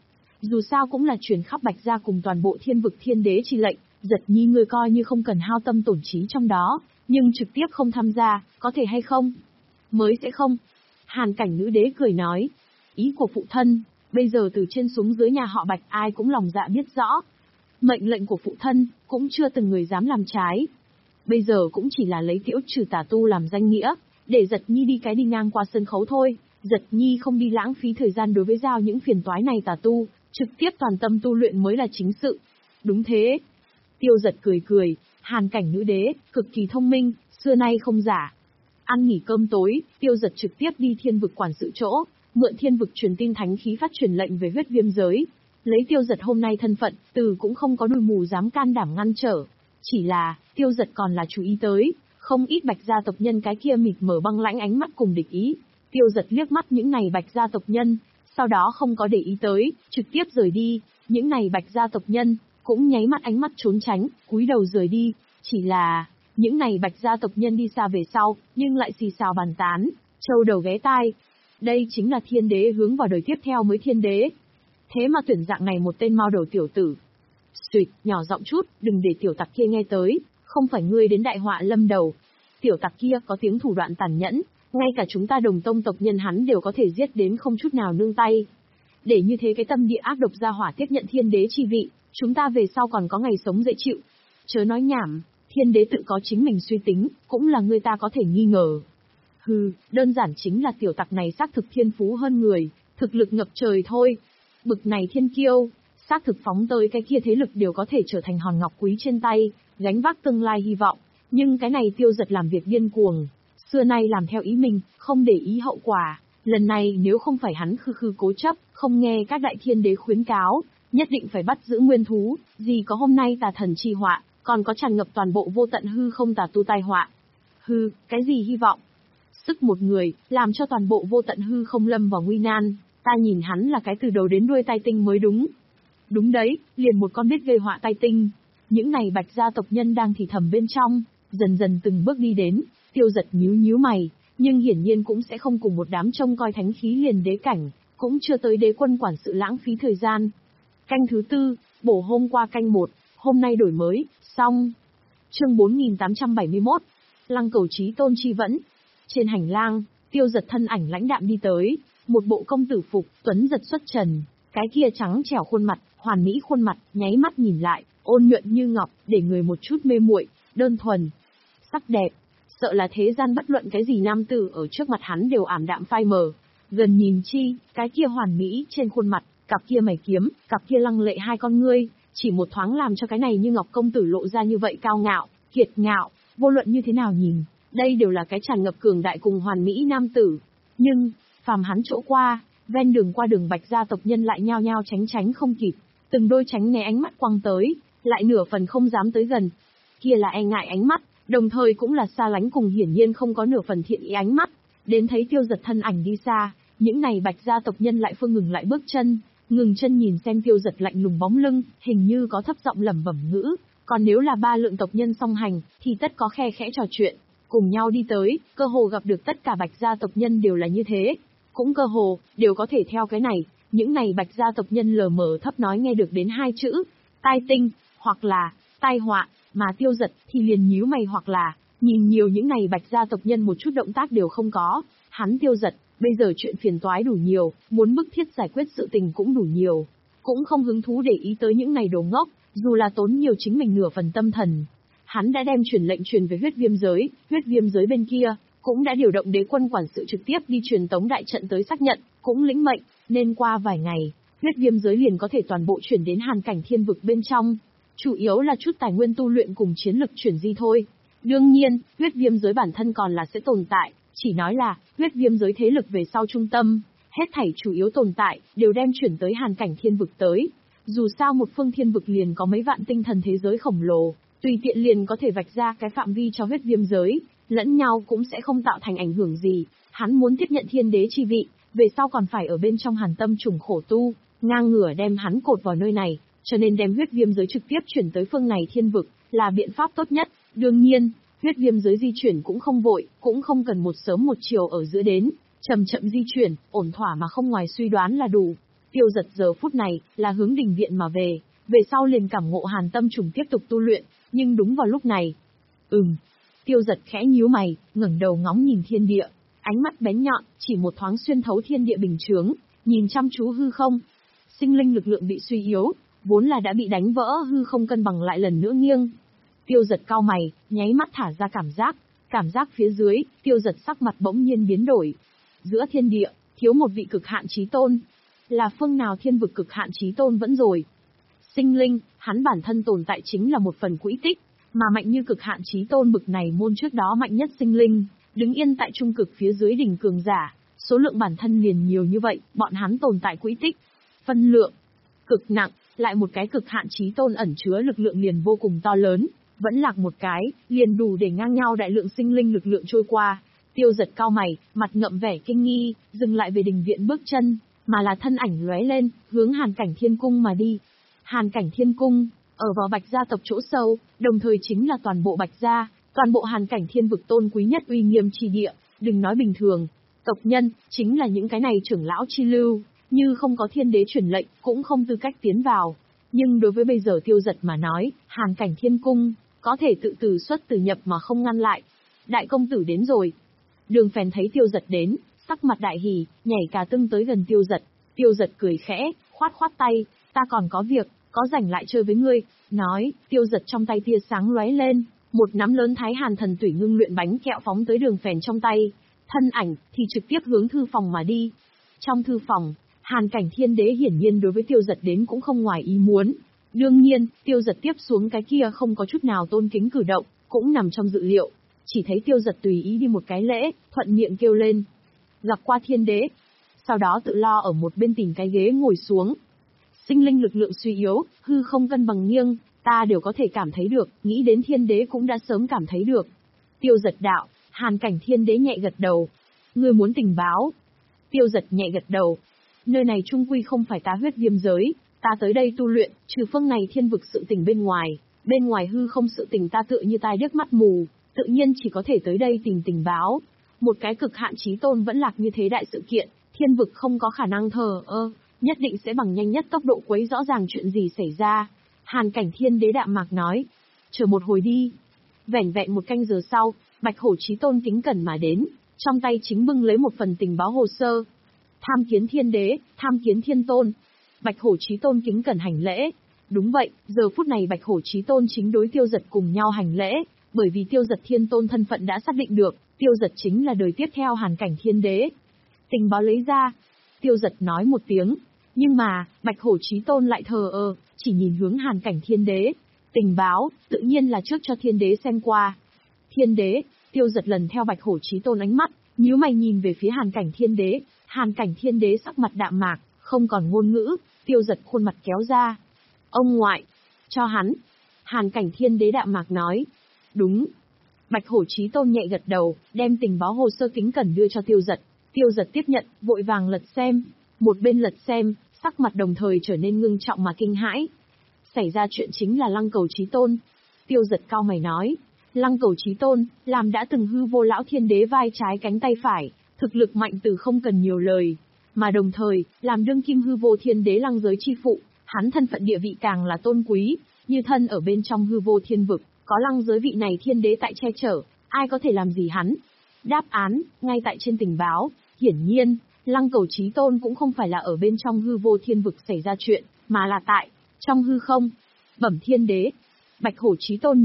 Dù sao cũng là truyền khắp Bạch gia cùng toàn bộ thiên vực thiên đế chi lệnh, Giật Nhi ngươi coi như không cần hao tâm tổn trí trong đó, nhưng trực tiếp không tham gia, có thể hay không? Mới sẽ không. Hàn cảnh nữ đế cười nói. Ý của phụ thân, bây giờ từ trên xuống dưới nhà họ Bạch ai cũng lòng dạ biết rõ. Mệnh lệnh của phụ thân, cũng chưa từng người dám làm trái. Bây giờ cũng chỉ là lấy tiễu trừ tà tu làm danh nghĩa, để Giật Nhi đi cái đi ngang qua sân khấu thôi. Giật Nhi không đi lãng phí thời gian đối với giao những phiền toái này tà tu, trực tiếp toàn tâm tu luyện mới là chính sự. Đúng thế. Tiêu Giật cười cười, Hàn cảnh nữ đế, cực kỳ thông minh, xưa nay không giả. Ăn nghỉ cơm tối, Tiêu Giật trực tiếp đi thiên vực quản sự chỗ, mượn thiên vực truyền tin thánh khí phát truyền lệnh về huyết viêm giới. Lấy Tiêu Giật hôm nay thân phận, từ cũng không có đuôi mù dám can đảm ngăn trở. Chỉ là, Tiêu Giật còn là chú ý tới, không ít Bạch gia tộc nhân cái kia mịt mở băng lãnh ánh mắt cùng địch ý. Tiêu Giật liếc mắt những này Bạch gia tộc nhân, sau đó không có để ý tới, trực tiếp rời đi. Những này Bạch gia tộc nhân, cũng nháy mắt ánh mắt trốn tránh, cúi đầu rời đi. Chỉ là, những này Bạch gia tộc nhân đi xa về sau, nhưng lại xì xào bàn tán, trâu đầu ghé tai. Đây chính là thiên đế hướng vào đời tiếp theo mới thiên đế. Thế mà tuyển dạng này một tên mau đầu tiểu tử. Xuyệt, nhỏ giọng chút, đừng để tiểu tặc kia nghe tới, không phải ngươi đến đại họa lâm đầu. Tiểu tặc kia có tiếng thủ đoạn tàn nhẫn, ngay cả chúng ta đồng tông tộc nhân hắn đều có thể giết đến không chút nào nương tay. Để như thế cái tâm địa ác độc ra hỏa tiếp nhận thiên đế chi vị, chúng ta về sau còn có ngày sống dễ chịu. Chớ nói nhảm, thiên đế tự có chính mình suy tính, cũng là người ta có thể nghi ngờ. Hừ, đơn giản chính là tiểu tặc này xác thực thiên phú hơn người, thực lực ngập trời thôi. Bực này thiên kiêu, xác thực phóng tới cái kia thế lực đều có thể trở thành hòn ngọc quý trên tay, gánh vác tương lai hy vọng. Nhưng cái này Tiêu Giật làm việc điên cuồng, xưa nay làm theo ý mình, không để ý hậu quả. Lần này nếu không phải hắn khư khư cố chấp, không nghe các đại thiên đế khuyến cáo, nhất định phải bắt giữ nguyên thú, gì có hôm nay tà thần chi họa, còn có tràn ngập toàn bộ vô tận hư không tà tu tai họa. Hư, cái gì hy vọng? Sức một người, làm cho toàn bộ vô tận hư không lâm vào nguy nan, ta nhìn hắn là cái từ đầu đến đuôi tai tinh mới đúng. Đúng đấy, liền một con biết gây họa tai tinh. Những này Bạch gia tộc nhân đang thì thầm bên trong, dần dần từng bước đi đến, Tiêu Giật nhíu nhíu mày, nhưng hiển nhiên cũng sẽ không cùng một đám trông coi thánh khí liền đế cảnh, cũng chưa tới đế quân quản sự lãng phí thời gian. Canh thứ tư, bổ hôm qua canh một, hôm nay đổi mới, xong. Chương bốn nghìn tám trăm bảy mươi mốt, Lăng cầu chí tôn chi vẫn. Trên hành lang, Tiêu Giật thân ảnh lãnh đạm đi tới, một bộ công tử phục, tuấn giật xuất trần, cái kia trắng trẻo khuôn mặt, hoàn mỹ khuôn mặt, nháy mắt nhìn lại, ôn nhuận như ngọc, để người một chút mê muội, đơn thuần, sắc đẹp, sợ là thế gian bất luận cái gì nam tử ở trước mặt hắn đều ảm đạm phai mờ. Gần nhìn chi, cái kia hoàn mỹ trên khuôn mặt, cặp kia mày kiếm, cặp kia lăng lệ hai con ngươi, chỉ một thoáng làm cho cái này như ngọc công tử lộ ra như vậy cao ngạo, kiệt ngạo, vô luận như thế nào nhìn, đây đều là cái tràn ngập cường đại cùng hoàn mỹ nam tử. Nhưng, phàm hắn chỗ qua, ven đường qua đường Bạch gia tộc nhân lại nhao nhao tránh tránh không kịp, từng đôi tránh né ánh mắt quăng tới, lại nửa phần không dám tới gần. Kia là e ngại ánh mắt, đồng thời cũng là xa lánh cùng hiển nhiên không có nửa phần thiện ý ánh mắt. Đến thấy Tiêu Giật thân ảnh đi xa, những này Bạch gia tộc nhân lại phương ngừng lại bước chân, ngừng chân nhìn xem Tiêu Giật lạnh lùng bóng lưng, hình như có thấp giọng lẩm bẩm ngữ. Còn nếu là ba lượng tộc nhân song hành, thì tất có khe khẽ trò chuyện, cùng nhau đi tới, cơ hồ gặp được tất cả Bạch gia tộc nhân đều là như thế. Cũng cơ hồ, đều có thể theo cái này, những này Bạch gia tộc nhân lờ mờ thấp nói nghe được đến hai chữ, tai tinh, hoặc là, tai họa, mà Tiêu Giật thì liền nhíu mày hoặc là, nhìn nhiều những này Bạch gia tộc nhân một chút động tác đều không có, hắn Tiêu Giật, bây giờ chuyện phiền toái đủ nhiều, muốn bức thiết giải quyết sự tình cũng đủ nhiều, cũng không hứng thú để ý tới những này đồ ngốc, dù là tốn nhiều chính mình nửa phần tâm thần. Hắn đã đem truyền lệnh truyền về huyết viêm giới, huyết viêm giới bên kia, cũng đã điều động đế quân quản sự trực tiếp đi truyền tống đại trận tới xác nhận, cũng lĩnh mệnh, nên qua vài ngày, huyết viêm giới liền có thể toàn bộ chuyển đến hàn cảnh thiên vực bên trong. Chủ yếu là chút tài nguyên tu luyện cùng chiến lực chuyển di thôi. Đương nhiên, huyết viêm giới bản thân còn là sẽ tồn tại, chỉ nói là, huyết viêm giới thế lực về sau trung tâm, hết thảy chủ yếu tồn tại, đều đem chuyển tới hàn cảnh thiên vực tới. Dù sao một phương thiên vực liền có mấy vạn tinh thần thế giới khổng lồ, tùy tiện liền có thể vạch ra cái phạm vi cho huyết viêm giới, lẫn nhau cũng sẽ không tạo thành ảnh hưởng gì. Hắn muốn tiếp nhận thiên đế chi vị, về sau còn phải ở bên trong hàn tâm trùng khổ tu, ngang ngửa đem hắn cột vào nơi này, cho nên đem huyết viêm giới trực tiếp chuyển tới phương này thiên vực, là biện pháp tốt nhất. Đương nhiên, huyết viêm giới di chuyển cũng không vội, cũng không cần một sớm một chiều ở giữa đến, chậm chậm di chuyển, ổn thỏa mà không ngoài suy đoán là đủ. Tiêu Giật giờ phút này, là hướng đình viện mà về, về sau liền cảm ngộ hàn tâm trùng tiếp tục tu luyện, nhưng đúng vào lúc này. Ừm. Tiêu Giật khẽ nhíu mày, ngẩng đầu ngóng nhìn thiên địa, ánh mắt bén nhọn, chỉ một thoáng xuyên thấu thiên địa bình chướng, nhìn chăm chú hư không. Sinh linh lực lượng bị suy yếu, vốn là đã bị đánh vỡ hư không cân bằng lại lần nữa nghiêng. Tiêu Giật cau mày, nháy mắt thả ra cảm giác, cảm giác phía dưới, Tiêu Giật sắc mặt bỗng nhiên biến đổi. Giữa thiên địa, thiếu một vị cực hạn chí tôn. Là phương nào thiên vực cực hạn chí tôn vẫn rồi. Sinh linh, hắn bản thân tồn tại chính là một phần quỹ tích, mà mạnh như cực hạn chí tôn bực này môn trước đó mạnh nhất sinh linh, đứng yên tại trung cực phía dưới đỉnh cường giả, số lượng bản thân liền nhiều như vậy, bọn hắn tồn tại quỹ tích. Phân lượng cực nặng, lại một cái cực hạn chí tôn ẩn chứa lực lượng liền vô cùng to lớn, vẫn lạc một cái, liền đủ để ngang nhau đại lượng sinh linh lực lượng trôi qua. Tiêu Giật cau mày, mặt ngậm vẻ kinh nghi, dừng lại về đình viện bước chân, mà là thân ảnh lóe lên, hướng Hàn Cảnh Thiên Cung mà đi. Hàn Cảnh Thiên Cung, ở vào Bạch gia tộc chỗ sâu, đồng thời chính là toàn bộ Bạch gia, toàn bộ Hàn Cảnh Thiên vực tôn quý nhất uy nghiêm chi địa, đừng nói bình thường, tộc nhân, chính là những cái này trưởng lão chi lưu, như không có thiên đế truyền lệnh, cũng không tư cách tiến vào. Nhưng đối với bây giờ Tiêu Giật mà nói, Hàn Cảnh Thiên Cung, có thể tự từ xuất từ nhập mà không ngăn lại. Đại công tử đến rồi. Đường Phèn thấy Tiêu Giật đến, sắc mặt đại hỉ, nhảy cả tưng tới gần Tiêu Giật. Tiêu Giật cười khẽ, khoát khoát tay, ta còn có việc, có rảnh lại chơi với ngươi. Nói, Tiêu Giật trong tay tia sáng lóe lên, một nắm lớn Thái Hàn thần tủy ngưng luyện bánh kẹo phóng tới Đường Phèn trong tay. Thân ảnh thì trực tiếp hướng thư phòng mà đi. Trong thư phòng, Hàn Cảnh Thiên Đế hiển nhiên đối với Tiêu Giật đến cũng không ngoài ý muốn. Đương nhiên, Tiêu Giật tiếp xuống cái kia không có chút nào tôn kính cử động, cũng nằm trong dự liệu. Chỉ thấy Tiêu Giật tùy ý đi một cái lễ, thuận miệng kêu lên. Gặp qua Thiên Đế. Sau đó tự lo ở một bên tìm cái ghế ngồi xuống. Sinh linh lực lượng suy yếu, hư không cân bằng nghiêng, ta đều có thể cảm thấy được, nghĩ đến Thiên Đế cũng đã sớm cảm thấy được. Tiêu Giật đạo, Hàn Cảnh Thiên Đế nhẹ gật đầu. Ngươi muốn tình báo. Tiêu Giật nhẹ gật đầu. Nơi này trung quy không phải ta huyết viêm giới, ta tới đây tu luyện, trừ phương này thiên vực sự tình bên ngoài, bên ngoài hư không sự tình ta tựa như tai điếc mắt mù, tự nhiên chỉ có thể tới đây tìm tình báo. Một cái cực hạn chí tôn vẫn lạc như thế đại sự kiện, thiên vực không có khả năng thờ ơ, nhất định sẽ bằng nhanh nhất tốc độ quấy rõ ràng chuyện gì xảy ra. Hàn Cảnh Thiên Đế đạm mạc nói, chờ một hồi đi. Vẻn vẹn một canh giờ sau, Bạch Hổ Chí Tôn kính cẩn mà đến, trong tay chính bưng lấy một phần tình báo hồ sơ. Tham kiến Thiên Đế, tham kiến Thiên Tôn. Bạch Hổ Chí Tôn kính cẩn hành lễ. Đúng vậy, giờ phút này Bạch Hổ Chí Tôn chính đối Tiêu Giật cùng nhau hành lễ, bởi vì Tiêu Giật Thiên Tôn thân phận đã xác định được, Tiêu Giật chính là đời tiếp theo Hàn Cảnh Thiên Đế. Tình báo lấy ra. Tiêu Giật nói một tiếng, nhưng mà, Bạch Hổ Chí Tôn lại thờ ơ, chỉ nhìn hướng Hàn Cảnh Thiên Đế. Tình báo, tự nhiên là trước cho Thiên Đế xem qua. Thiên Đế, Tiêu Giật lần theo Bạch Hổ Chí Tôn ánh mắt, nhíu mày nhìn về phía Hàn Cảnh Thiên Đế. Hàn Cảnh Thiên Đế sắc mặt đạm mạc, không còn ngôn ngữ, Tiêu Giật khuôn mặt kéo ra. Ông ngoại, cho hắn. Hàn Cảnh Thiên Đế đạm mạc nói. Đúng. Bạch Hổ Chí Tôn nhẹ gật đầu, đem tình báo hồ sơ kính cẩn đưa cho Tiêu Giật. Tiêu Giật tiếp nhận, vội vàng lật xem. Một bên lật xem, sắc mặt đồng thời trở nên ngưng trọng mà kinh hãi. Xảy ra chuyện chính là Lăng Cầu Chí Tôn. Tiêu Giật cau mày nói. Lăng Cầu Chí Tôn, làm đã từng hư vô lão thiên đế vai trái cánh tay phải, thực lực mạnh từ không cần nhiều lời. Mà đồng thời, làm đương kim hư vô thiên đế lăng giới chi phụ, hắn thân phận địa vị càng là tôn quý, như thân ở bên trong hư vô thiên vực, có lăng giới vị này thiên đế tại che chở, ai có thể làm gì hắn? Đáp án, ngay tại trên tình báo, hiển nhiên, Lăng Cầu Chí Tôn cũng không phải là ở bên trong hư vô thiên vực xảy ra chuyện, mà là tại, trong hư không. Bẩm Thiên Đế, Bạch Hổ Chí Tôn